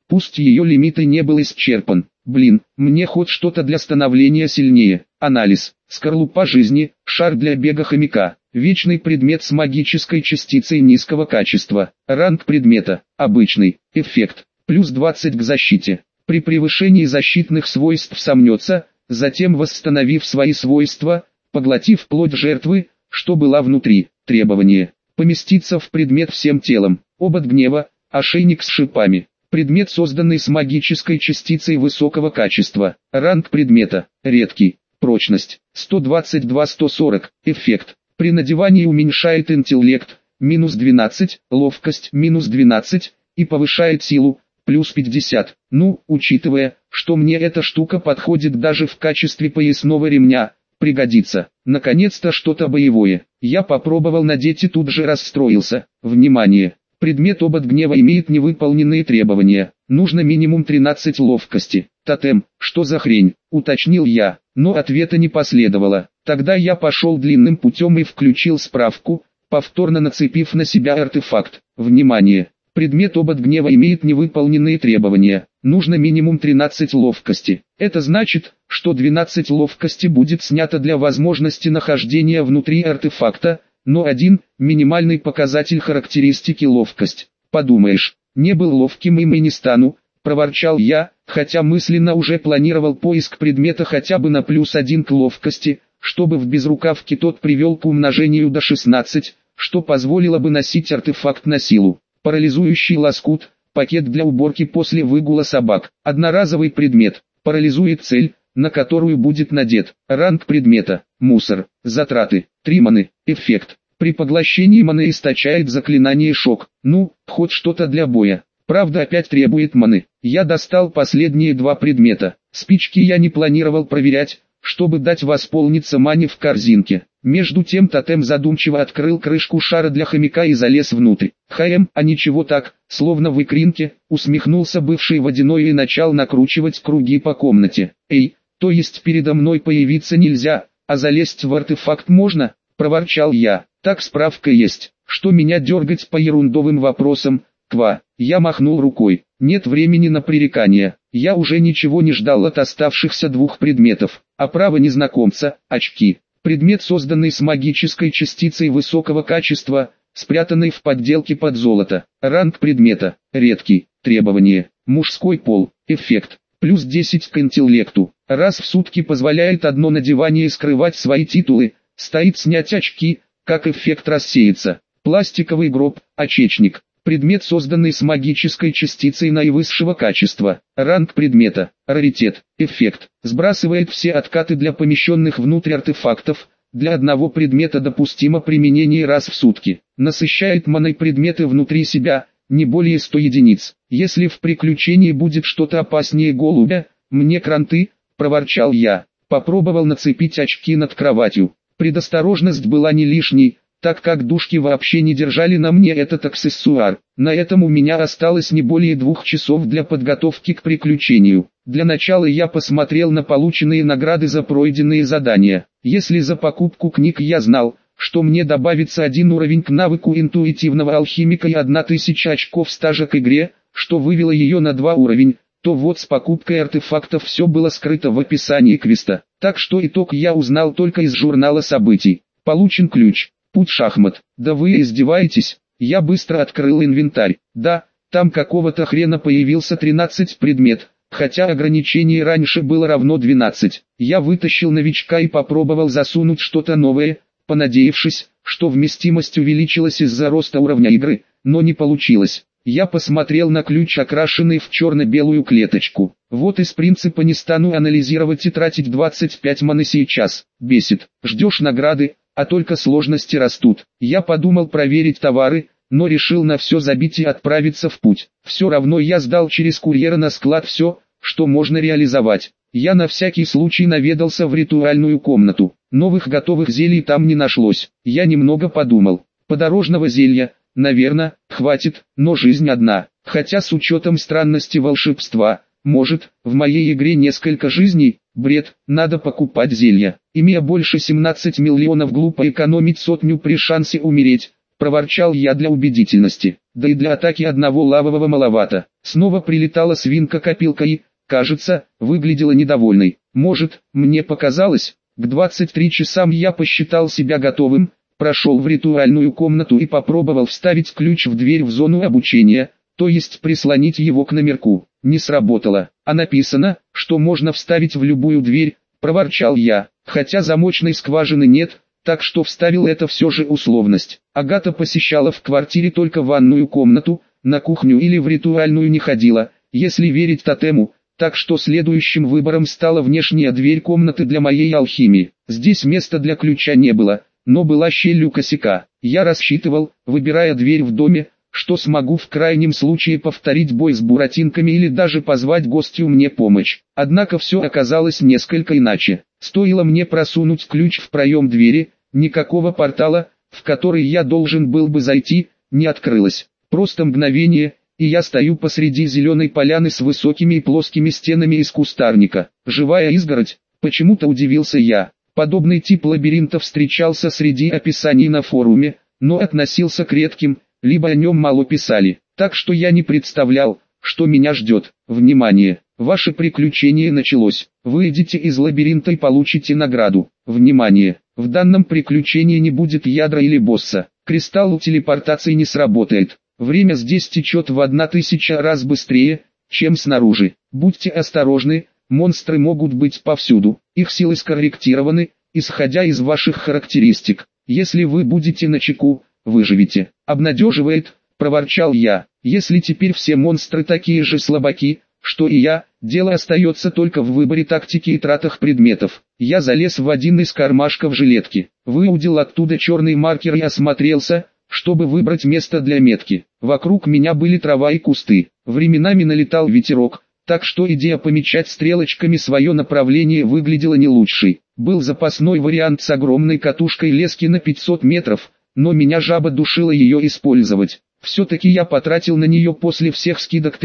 A: Пусть ее лимит и не был исчерпан. Блин, мне хоть что-то для становления сильнее. Анализ. Скорлупа жизни, шар для бега хомяка. Вечный предмет с магической частицей низкого качества. Ранг предмета. Обычный. Эффект. Плюс 20 к защите. При превышении защитных свойств сомнется, затем восстановив свои свойства, поглотив плоть жертвы, что была внутри. Требование. Поместиться в предмет всем телом. Обод гнева, ошейник с шипами. Предмет, созданный с магической частицей высокого качества. Ранг предмета. Редкий. Прочность. 122-140. Эффект. При надевании уменьшает интеллект, минус 12, ловкость, минус 12, и повышает силу, плюс 50. Ну, учитывая, что мне эта штука подходит даже в качестве поясного ремня, пригодится. Наконец-то что-то боевое. Я попробовал надеть и тут же расстроился. Внимание! Предмет обод гнева имеет невыполненные требования. Нужно минимум 13 ловкости. Тотем, что за хрень? Уточнил я, но ответа не последовало. Тогда я пошел длинным путем и включил справку, повторно нацепив на себя артефакт. Внимание! Предмет обод гнева имеет невыполненные требования. Нужно минимум 13 ловкости. Это значит, что 12 ловкости будет снято для возможности нахождения внутри артефакта, но один, минимальный показатель характеристики ловкость. Подумаешь, не был ловким им и не стану, проворчал я, хотя мысленно уже планировал поиск предмета хотя бы на плюс 1 к ловкости, чтобы в безрукавке тот привел к умножению до 16, что позволило бы носить артефакт на силу. Парализующий лоскут, пакет для уборки после выгула собак. Одноразовый предмет, парализует цель, на которую будет надет. Ранг предмета, мусор, затраты, 3 маны, эффект. При поглощении маны источает заклинание шок. Ну, хоть что-то для боя. Правда опять требует маны. Я достал последние 2 предмета. Спички я не планировал проверять, чтобы дать восполниться мане в корзинке. Между тем тотем задумчиво открыл крышку шара для хомяка и залез внутрь. А ничего так, словно в икринке, усмехнулся бывший водяной и начал накручивать круги по комнате. Эй, то есть передо мной появиться нельзя, а залезть в артефакт можно? Проворчал я. Так справка есть, что меня дергать по ерундовым вопросам, ква. Я махнул рукой. Нет времени на пререкания. Я уже ничего не ждал от оставшихся 2 предметов. Оправа незнакомца, очки. Предмет, созданный с магической частицей высокого качества, спрятанный в подделке под золото. Ранг предмета, редкий. Требование, мужской пол. Эффект, плюс 10 к интеллекту. Раз в сутки позволяет одно надевание скрывать свои титулы. Стоит снять очки, как эффект рассеется. Пластиковый гроб, очечник. Предмет, созданный с магической частицей наивысшего качества. Ранг предмета, раритет, эффект. Сбрасывает все откаты для помещенных внутрь артефактов. Для одного предмета допустимо применение раз в сутки. Насыщает маной предметы внутри себя, не более 100 единиц. Если в приключении будет что-то опаснее голубя, мне кранты, проворчал я. Попробовал нацепить очки над кроватью. Предосторожность была не лишней, так как душки вообще не держали на мне этот аксессуар. На этом у меня осталось не более 2 часов для подготовки к приключению. Для начала я посмотрел на полученные награды за пройденные задания. Если за покупку книг я знал, что мне добавится 1 уровень к навыку интуитивного алхимика и 1000 очков стажа к игре, что вывело ее на 2 уровень, то вот с покупкой артефактов все было скрыто в описании квеста. Так что итог я узнал только из журнала событий. Получен ключ. Путь шахмат. Да вы издеваетесь? Я быстро открыл инвентарь. Да, там какого-то хрена появился 13 предмет, хотя ограничение раньше было равно 12. Я вытащил новичка и попробовал засунуть что-то новое, понадеявшись, что вместимость увеличилась из-за роста уровня игры, но не получилось. Я посмотрел на ключ, окрашенный в черно-белую клеточку. Вот из принципа не стану анализировать и тратить 25 маны сейчас. Бесит. Ждешь награды, а только сложности растут. Я подумал проверить товары, но решил на все забить и отправиться в путь. Все равно я сдал через курьера на склад все, что можно реализовать. Я на всякий случай наведался в ритуальную комнату. Новых готовых зелий там не нашлось. Я немного подумал. Подорожного зелья, наверное, хватит, но жизнь одна. Хотя с учетом странности волшебства, может, в моей игре несколько жизней. Бред, надо покупать зелья. Имея больше 17 миллионов, глупо экономить 100 при шансе умереть. проворчал я для убедительности. Да и для атаки одного лавового маловато. Снова прилетала свинка-копилка и, кажется, выглядела недовольной. Может, мне показалось, к 23 часам я посчитал себя готовым, прошел в ритуальную комнату и попробовал вставить ключ в дверь в зону обучения, то есть прислонить его к номерку. Не сработало, а написано, что можно вставить в любую дверь, проворчал я, хотя замочной скважины нет, так что вставил это все же условность. Агата посещала в квартире только ванную комнату, на кухню или в ритуальную не ходила, если верить тотему, так что следующим выбором стала внешняя дверь комнаты для моей алхимии. Здесь места для ключа не было, но была щель у косяка. Я рассчитывал, выбирая дверь в доме, что смогу в крайнем случае повторить бой с буратинками или даже позвать гостю мне помощь. Однако все оказалось несколько иначе. Стоило мне просунуть ключ в проем двери, никакого портала, в который я должен был бы зайти, не открылось. Просто мгновение, и я стою посреди зеленой поляны с высокими и плоскими стенами из кустарника. Живая изгородь, почему-то удивился я. Подобный тип лабиринта встречался среди описаний на форуме, но относился к редким, либо о нем мало писали, так что я не представлял, что меня ждет. Внимание! Ваше приключение началось. Выйдите из лабиринта и получите награду. Внимание! В данном приключении не будет ядра или босса. Кристалл телепортации не сработает. Время здесь течет в 1000 раз быстрее, чем снаружи. Будьте осторожны, монстры могут быть повсюду. Их силы скорректированы, исходя из ваших характеристик. Если вы будете начеку, выживете. Обнадеживает, проворчал я. Если теперь все монстры такие же слабаки, что и я, дело остается только в выборе тактики и тратах предметов. Я залез в один из кармашков жилетки, выудил оттуда черный маркер и осмотрелся, чтобы выбрать место для метки. Вокруг меня были трава и кусты. Временами налетал ветерок, так что идея помечать стрелочками свое направление выглядела не лучшей. Был запасной вариант с огромной катушкой лески на 500 метров, но меня жаба душила ее использовать. Все-таки я потратил на нее после всех скидок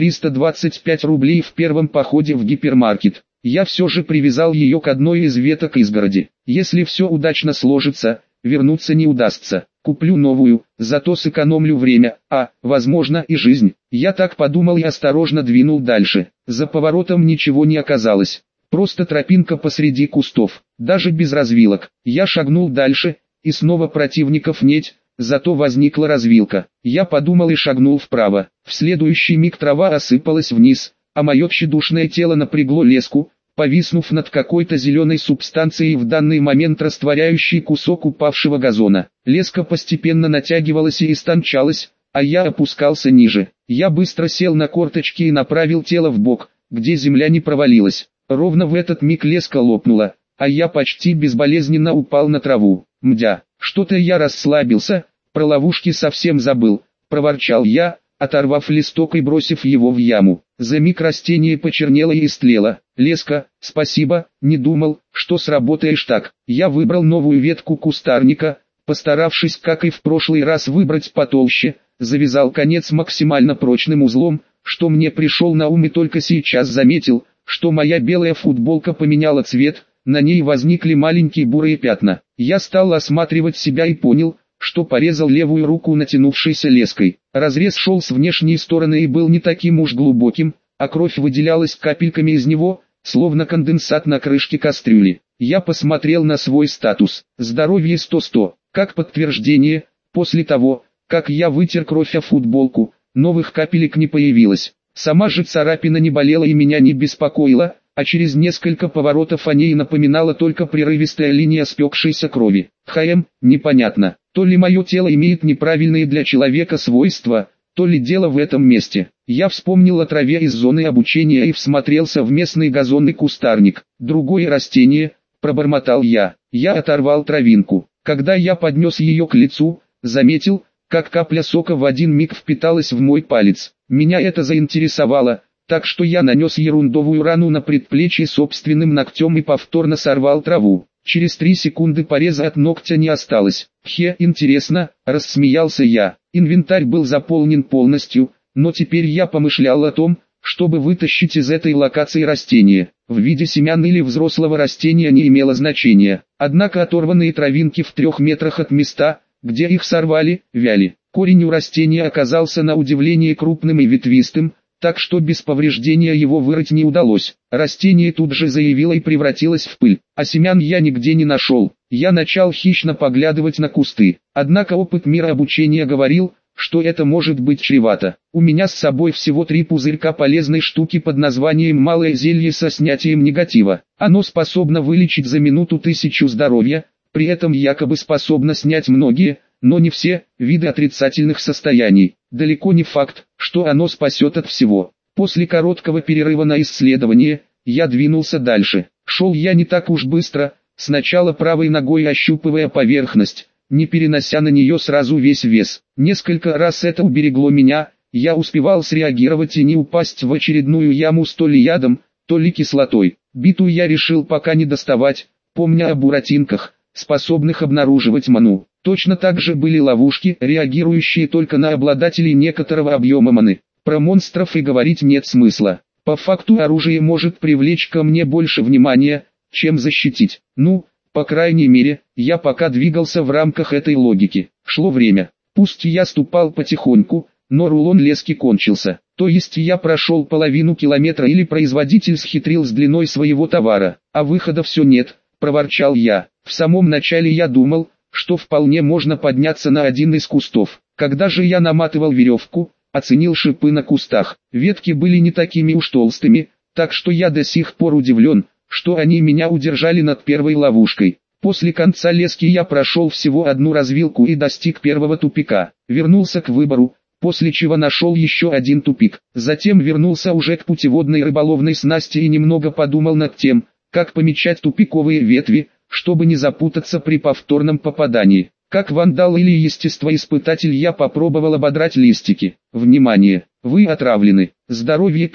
A: 325 рублей в первом походе в гипермаркет. Я все же привязал ее к одной из веток изгороди. Если все удачно сложится, вернуться не удастся. Куплю новую, зато сэкономлю время, возможно, и жизнь. Я так подумал и осторожно двинул дальше. За поворотом ничего не оказалось. Просто тропинка посреди кустов, даже без развилок. Я шагнул дальше, и снова противников нет, зато возникла развилка. Я подумал и шагнул вправо. В следующий миг трава осыпалась вниз, а мое тщедушное тело напрягло леску, повиснув над какой-то зеленой субстанцией в данный момент растворяющей кусок упавшего газона. Леска постепенно натягивалась и истончалась, а я опускался ниже. Я быстро сел на корточки и направил тело в бок, где земля не провалилась. Ровно в этот миг леска лопнула, а я почти безболезненно упал на траву. Мдя, что-то я расслабился, про ловушки совсем забыл, проворчал я, оторвав листок и бросив его в яму. За миг растение почернело и истлело. Леска, спасибо, не думал, что сработаешь так. Я выбрал новую ветку кустарника, постаравшись, как и в прошлый раз, выбрать потолще, завязал конец максимально прочным узлом, что мне пришел на ум и только сейчас заметил, что моя белая футболка поменяла цвет, на ней возникли маленькие бурые пятна. Я стал осматривать себя и понял, что порезал левую руку натянувшейся леской. Разрез шел с внешней стороны и был не таким уж глубоким, а кровь выделялась капельками из него, словно конденсат на крышке кастрюли. Я посмотрел на свой статус. Здоровье 100-100. Как подтверждение, после того, как я вытер кровь о футболку, новых капелек не появилось. Сама же царапина не болела и меня не беспокоила, а через несколько поворотов о ней напоминала только прерывистая линия спекшейся крови. Непонятно, то ли мое тело имеет неправильные для человека свойства, то ли дело в этом месте. Я вспомнил о траве из зоны обучения и всмотрелся в местный газонный кустарник. Другое растение, пробормотал я. Я оторвал травинку. Когда я поднес ее к лицу, заметил, как капля сока в один миг впиталась в мой палец. Меня это заинтересовало, так что я нанес ерундовую рану на предплечье собственным ногтем и повторно сорвал траву. Через 3 секунды пореза от ногтя не осталось. Интересно, рассмеялся я. Инвентарь был заполнен полностью, но теперь я помышлял о том, чтобы вытащить из этой локации растение. В виде семян или взрослого растения не имело значения. Однако оторванные травинки в 3 метрах от места, где их сорвали, вяли. Корень у растения оказался на удивление крупным и ветвистым, так что без повреждения его вырыть не удалось. Растение тут же заявило и превратилось в пыль, а семян я нигде не нашел. Я начал хищно поглядывать на кусты, однако опыт мира обучения говорил, что это может быть чревато. У меня с собой всего 3 пузырька полезной штуки под названием «Малое зелье со снятием негатива». Оно способно вылечить за минуту 1000 здоровья, при этом якобы способно снять многие, но не все, виды отрицательных состояний. Далеко не факт, что оно спасет от всего. После короткого перерыва на исследование, я двинулся дальше. Шел я не так уж быстро, сначала правой ногой ощупывая поверхность, не перенося на нее сразу весь вес. Несколько раз это уберегло меня, я успевал среагировать и не упасть в очередную яму с то ли ядом, то ли кислотой. Биту я решил пока не доставать, помня о буратинках, способных обнаруживать ману. Точно так же были ловушки, реагирующие только на обладателей некоторого объема маны. Про монстров и говорить нет смысла. По факту оружие может привлечь ко мне больше внимания, чем защитить. Ну, по крайней мере, я пока двигался в рамках этой логики. Шло время. Пусть я ступал потихоньку, но рулон лески кончился. То есть я прошел половину километра или производитель схитрил с длиной своего товара, а выхода все нет, проворчал я. В самом начале я думал, что вполне можно подняться на один из кустов. Когда же я наматывал веревку, оценил шипы на кустах. Ветки были не такими уж толстыми, так что я до сих пор удивлен, что они меня удержали над первой ловушкой. После конца лески я прошел всего одну развилку и достиг первого тупика. Вернулся к выбору, после чего нашел еще один тупик. Затем вернулся уже к путеводной рыболовной снасти и немного подумал над тем, как помечать тупиковые ветви, чтобы не запутаться при повторном попадании. Как вандал или естествоиспытатель я попробовал ободрать листики. Внимание! Вы отравлены. Здоровье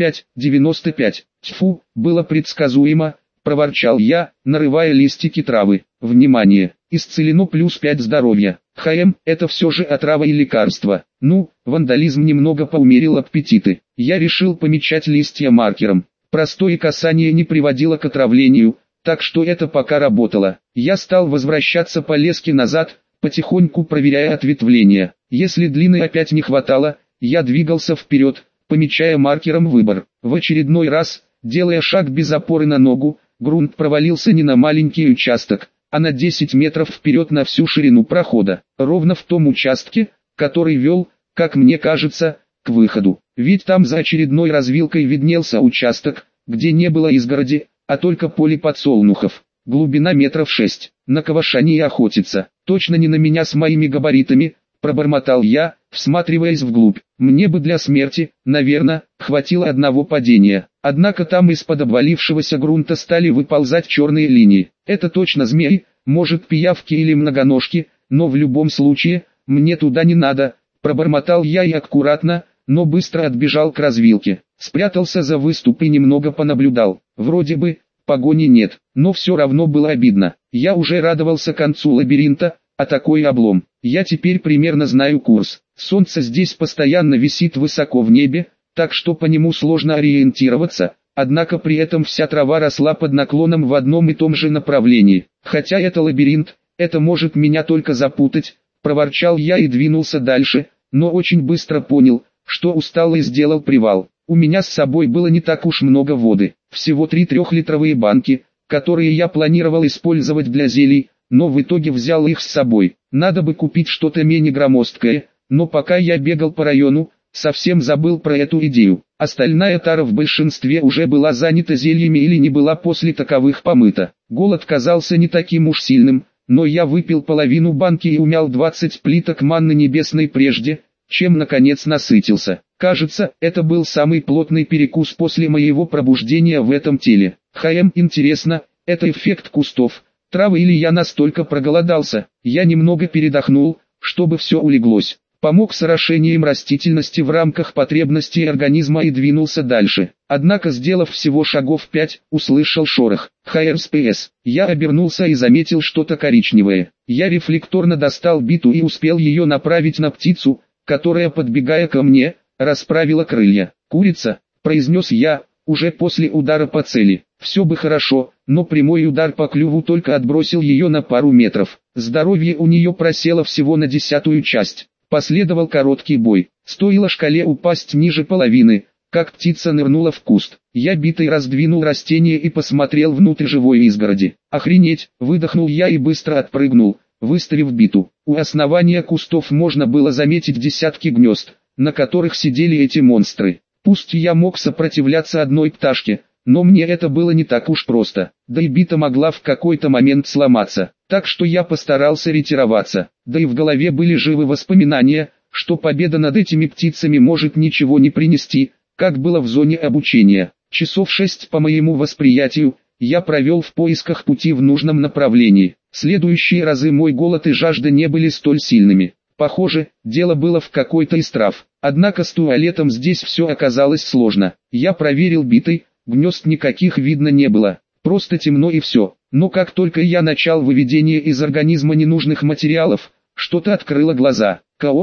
A: 5,95. Тьфу, было предсказуемо, проворчал я, нарывая листики травы. Внимание! Исцелено плюс 5 здоровья. Это все же отрава и лекарство. Ну, вандализм немного поумерил аппетиты. Я решил помечать листья маркером. Простое касание не приводило к отравлению, так что это пока работало. Я стал возвращаться по леске назад, потихоньку проверяя ответвления. Если длины опять не хватало, я двигался вперед, помечая маркером выбор. В очередной раз, делая шаг без опоры на ногу, грунт провалился не на маленький участок, а на 10 метров вперед на всю ширину прохода. Ровно в том участке, который вел, как мне кажется, к выходу. Ведь там за очередной развилкой виднелся участок, где не было изгороди, а только поле подсолнухов. Глубина метров 6. На кого ж они охотятся? Точно не на меня с моими габаритами, пробормотал я, всматриваясь вглубь. Мне бы для смерти, наверное, хватило одного падения. Однако там из-под обвалившегося грунта стали выползать черные линии. Это точно змеи, может пиявки или многоножки, но в любом случае, мне туда не надо, пробормотал я и аккуратно, но быстро отбежал к развилке. Спрятался за выступ и немного понаблюдал. Вроде бы, погони нет, но все равно было обидно. Я уже радовался концу лабиринта, а такой облом. Я теперь примерно знаю курс. Солнце здесь постоянно висит высоко в небе, так что по нему сложно ориентироваться, однако при этом вся трава росла под наклоном в одном и том же направлении. Хотя это лабиринт, это может меня только запутать, проворчал я и двинулся дальше, но очень быстро понял, что устал и сделал привал. У меня с собой было не так уж много воды, всего 3 трехлитровые банки, которые я планировал использовать для зелий, но в итоге взял их с собой. Надо бы купить что-то менее громоздкое, но пока я бегал по району, совсем забыл про эту идею. Остальная тара в большинстве уже была занята зельями или не была после таковых помыта. Голод казался не таким уж сильным, но я выпил половину банки и умял 20 плиток манны небесной прежде, чем наконец насытился. Кажется, это был самый плотный перекус после моего пробуждения в этом теле. Интересно, это эффект кустов, травы или я настолько проголодался? Я немного передохнул, чтобы все улеглось. Помог с орошением растительности в рамках потребностей организма и двинулся дальше. Однако, сделав всего шагов 5, услышал шорох. ХРСПС. Я обернулся и заметил что-то коричневое. Я рефлекторно достал биту и успел ее направить на птицу, которая, подбегая ко мне, расправила крылья. «Курица», — произнес я, уже после удара по цели. Все бы хорошо, но прямой удар по клюву только отбросил ее на пару метров. Здоровье у нее просело всего на 10-ую часть. Последовал короткий бой. Стоило шкале упасть ниже половины, как птица нырнула в куст. Я битой раздвинул растение и посмотрел внутрь живой изгороди. «Охренеть!» — выдохнул я и быстро отпрыгнул, выставив биту. У основания кустов можно было заметить десятки гнезд, на которых сидели эти монстры. Пусть я мог сопротивляться одной пташке, но мне это было не так уж просто, да и бита могла в какой-то момент сломаться, так что я постарался ретироваться, да и в голове были живы воспоминания, что победа над этими птицами может ничего не принести, как было в зоне обучения. Часов 6 по моему восприятию, я провел в поисках пути в нужном направлении. Следующие разы мой голод и жажда не были столь сильными. Похоже, дело было в какой-то из трав. Однако с туалетом здесь все оказалось сложно. Я проверил битой, гнезд никаких видно не было. Просто темно и все. Но как только я начал выведение из организма ненужных материалов, что-то открыло глаза.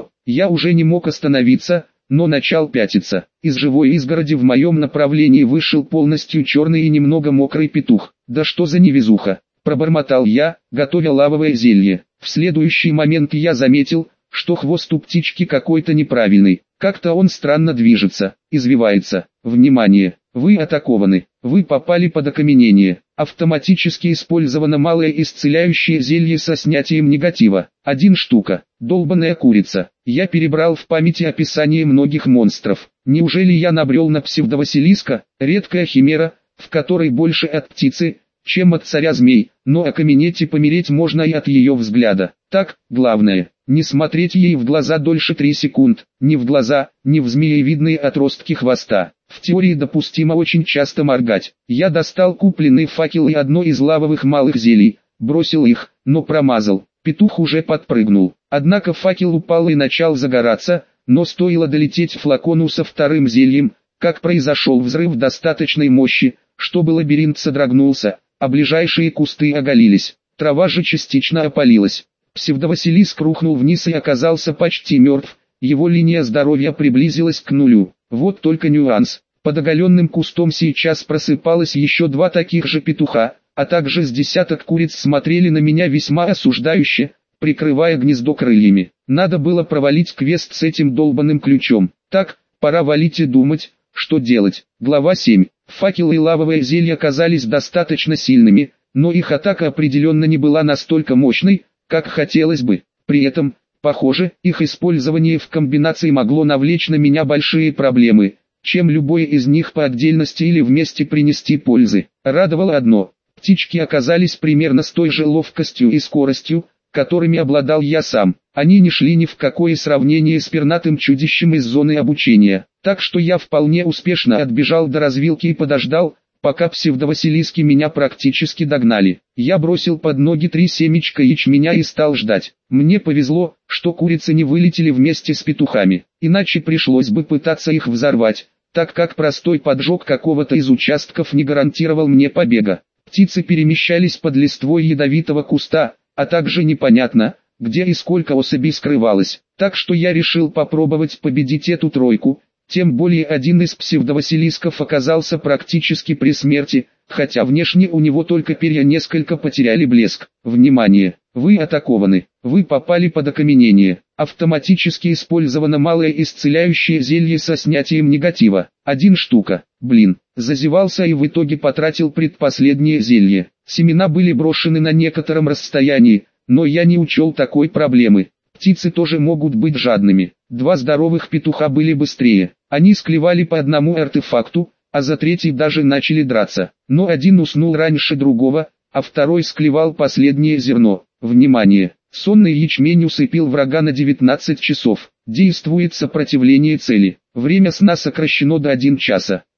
A: Я уже не мог остановиться, но начал пятиться. Из живой изгороди в моем направлении вышел полностью черный и немного мокрый петух. «Да что за невезуха!» – пробормотал я, готовя лавовое зелье. В следующий момент я заметил, что хвост у птички какой-то неправильный. Как-то он странно движется, извивается. Внимание! Вы атакованы. Вы попали под окаменение. Автоматически использовано малое исцеляющее зелье со снятием негатива. 1 штука. Долбаная курица. Я перебрал в памяти описание многих монстров. Неужели я набрел на псевдовасилиска, редкая химера, в которой больше от птицы, чем от царя змей, но окаменеть и помереть можно и от ее взгляда. Так, главное, не смотреть ей в глаза дольше 3 секунд, ни в глаза, ни в змеевидные отростки хвоста. В теории допустимо очень часто моргать. Я достал купленный факел и одно из лавовых малых зелий, бросил их, но промазал. Петух уже подпрыгнул. Однако факел упал и начал загораться, но стоило долететь флакону со вторым зельем, как произошел взрыв достаточной мощи, чтобы лабиринт содрогнулся, а ближайшие кусты оголились. Трава же частично опалилась. Псевдовасилиск рухнул вниз и оказался почти мертв, его линия здоровья приблизилась к нулю. Вот только нюанс. Под оголенным кустом сейчас просыпалось еще 2 таких же петуха, а также с десяток куриц смотрели на меня весьма осуждающе, прикрывая гнездо крыльями. Надо было провалить квест с этим долбанным ключом. Так, пора валить и думать, что делать. Глава 7. Факел и лавовое зелье оказались достаточно сильными, но их атака определенно не была настолько мощной, как хотелось бы. При этом, похоже, их использование в комбинации могло навлечь на меня большие проблемы, чем любое из них по отдельности или вместе принести пользы. Радовало одно: птички оказались примерно с той же ловкостью и скоростью, которыми обладал я сам. Они не шли ни в какое сравнение с пернатым чудищем из зоны обучения, так что я вполне успешно отбежал до развилки и подождал, пока псевдовасилиски меня практически догнали. Я бросил под ноги 3 семечка ячменя и стал ждать. Мне повезло, что курицы не вылетели вместе с петухами, иначе пришлось бы пытаться их взорвать, так как простой поджог какого-то из участков не гарантировал мне побега. Птицы перемещались под листвой ядовитого куста, а также непонятно, где и сколько особей скрывалось. Так что я решил попробовать победить эту тройку. Тем более один из псевдовасилисков оказался практически при смерти, хотя внешне у него только перья несколько потеряли блеск. Внимание! Вы атакованы. Вы попали под окаменение. Автоматически использовано малое исцеляющее зелье со снятием негатива. 1 штука. Зазевался и в итоге потратил предпоследнее зелье. Семена были брошены на некотором расстоянии, но я не учел такой проблемы. Птицы тоже могут быть жадными. 2 здоровых петуха были быстрее. Они склевали по одному артефакту, а за 3-й даже начали драться. Но один уснул раньше другого, а второй склевал последнее зерно. Внимание! Сонный ячмень усыпил врага на 19 часов. Действует сопротивление цели. Время сна сокращено до 1 часа.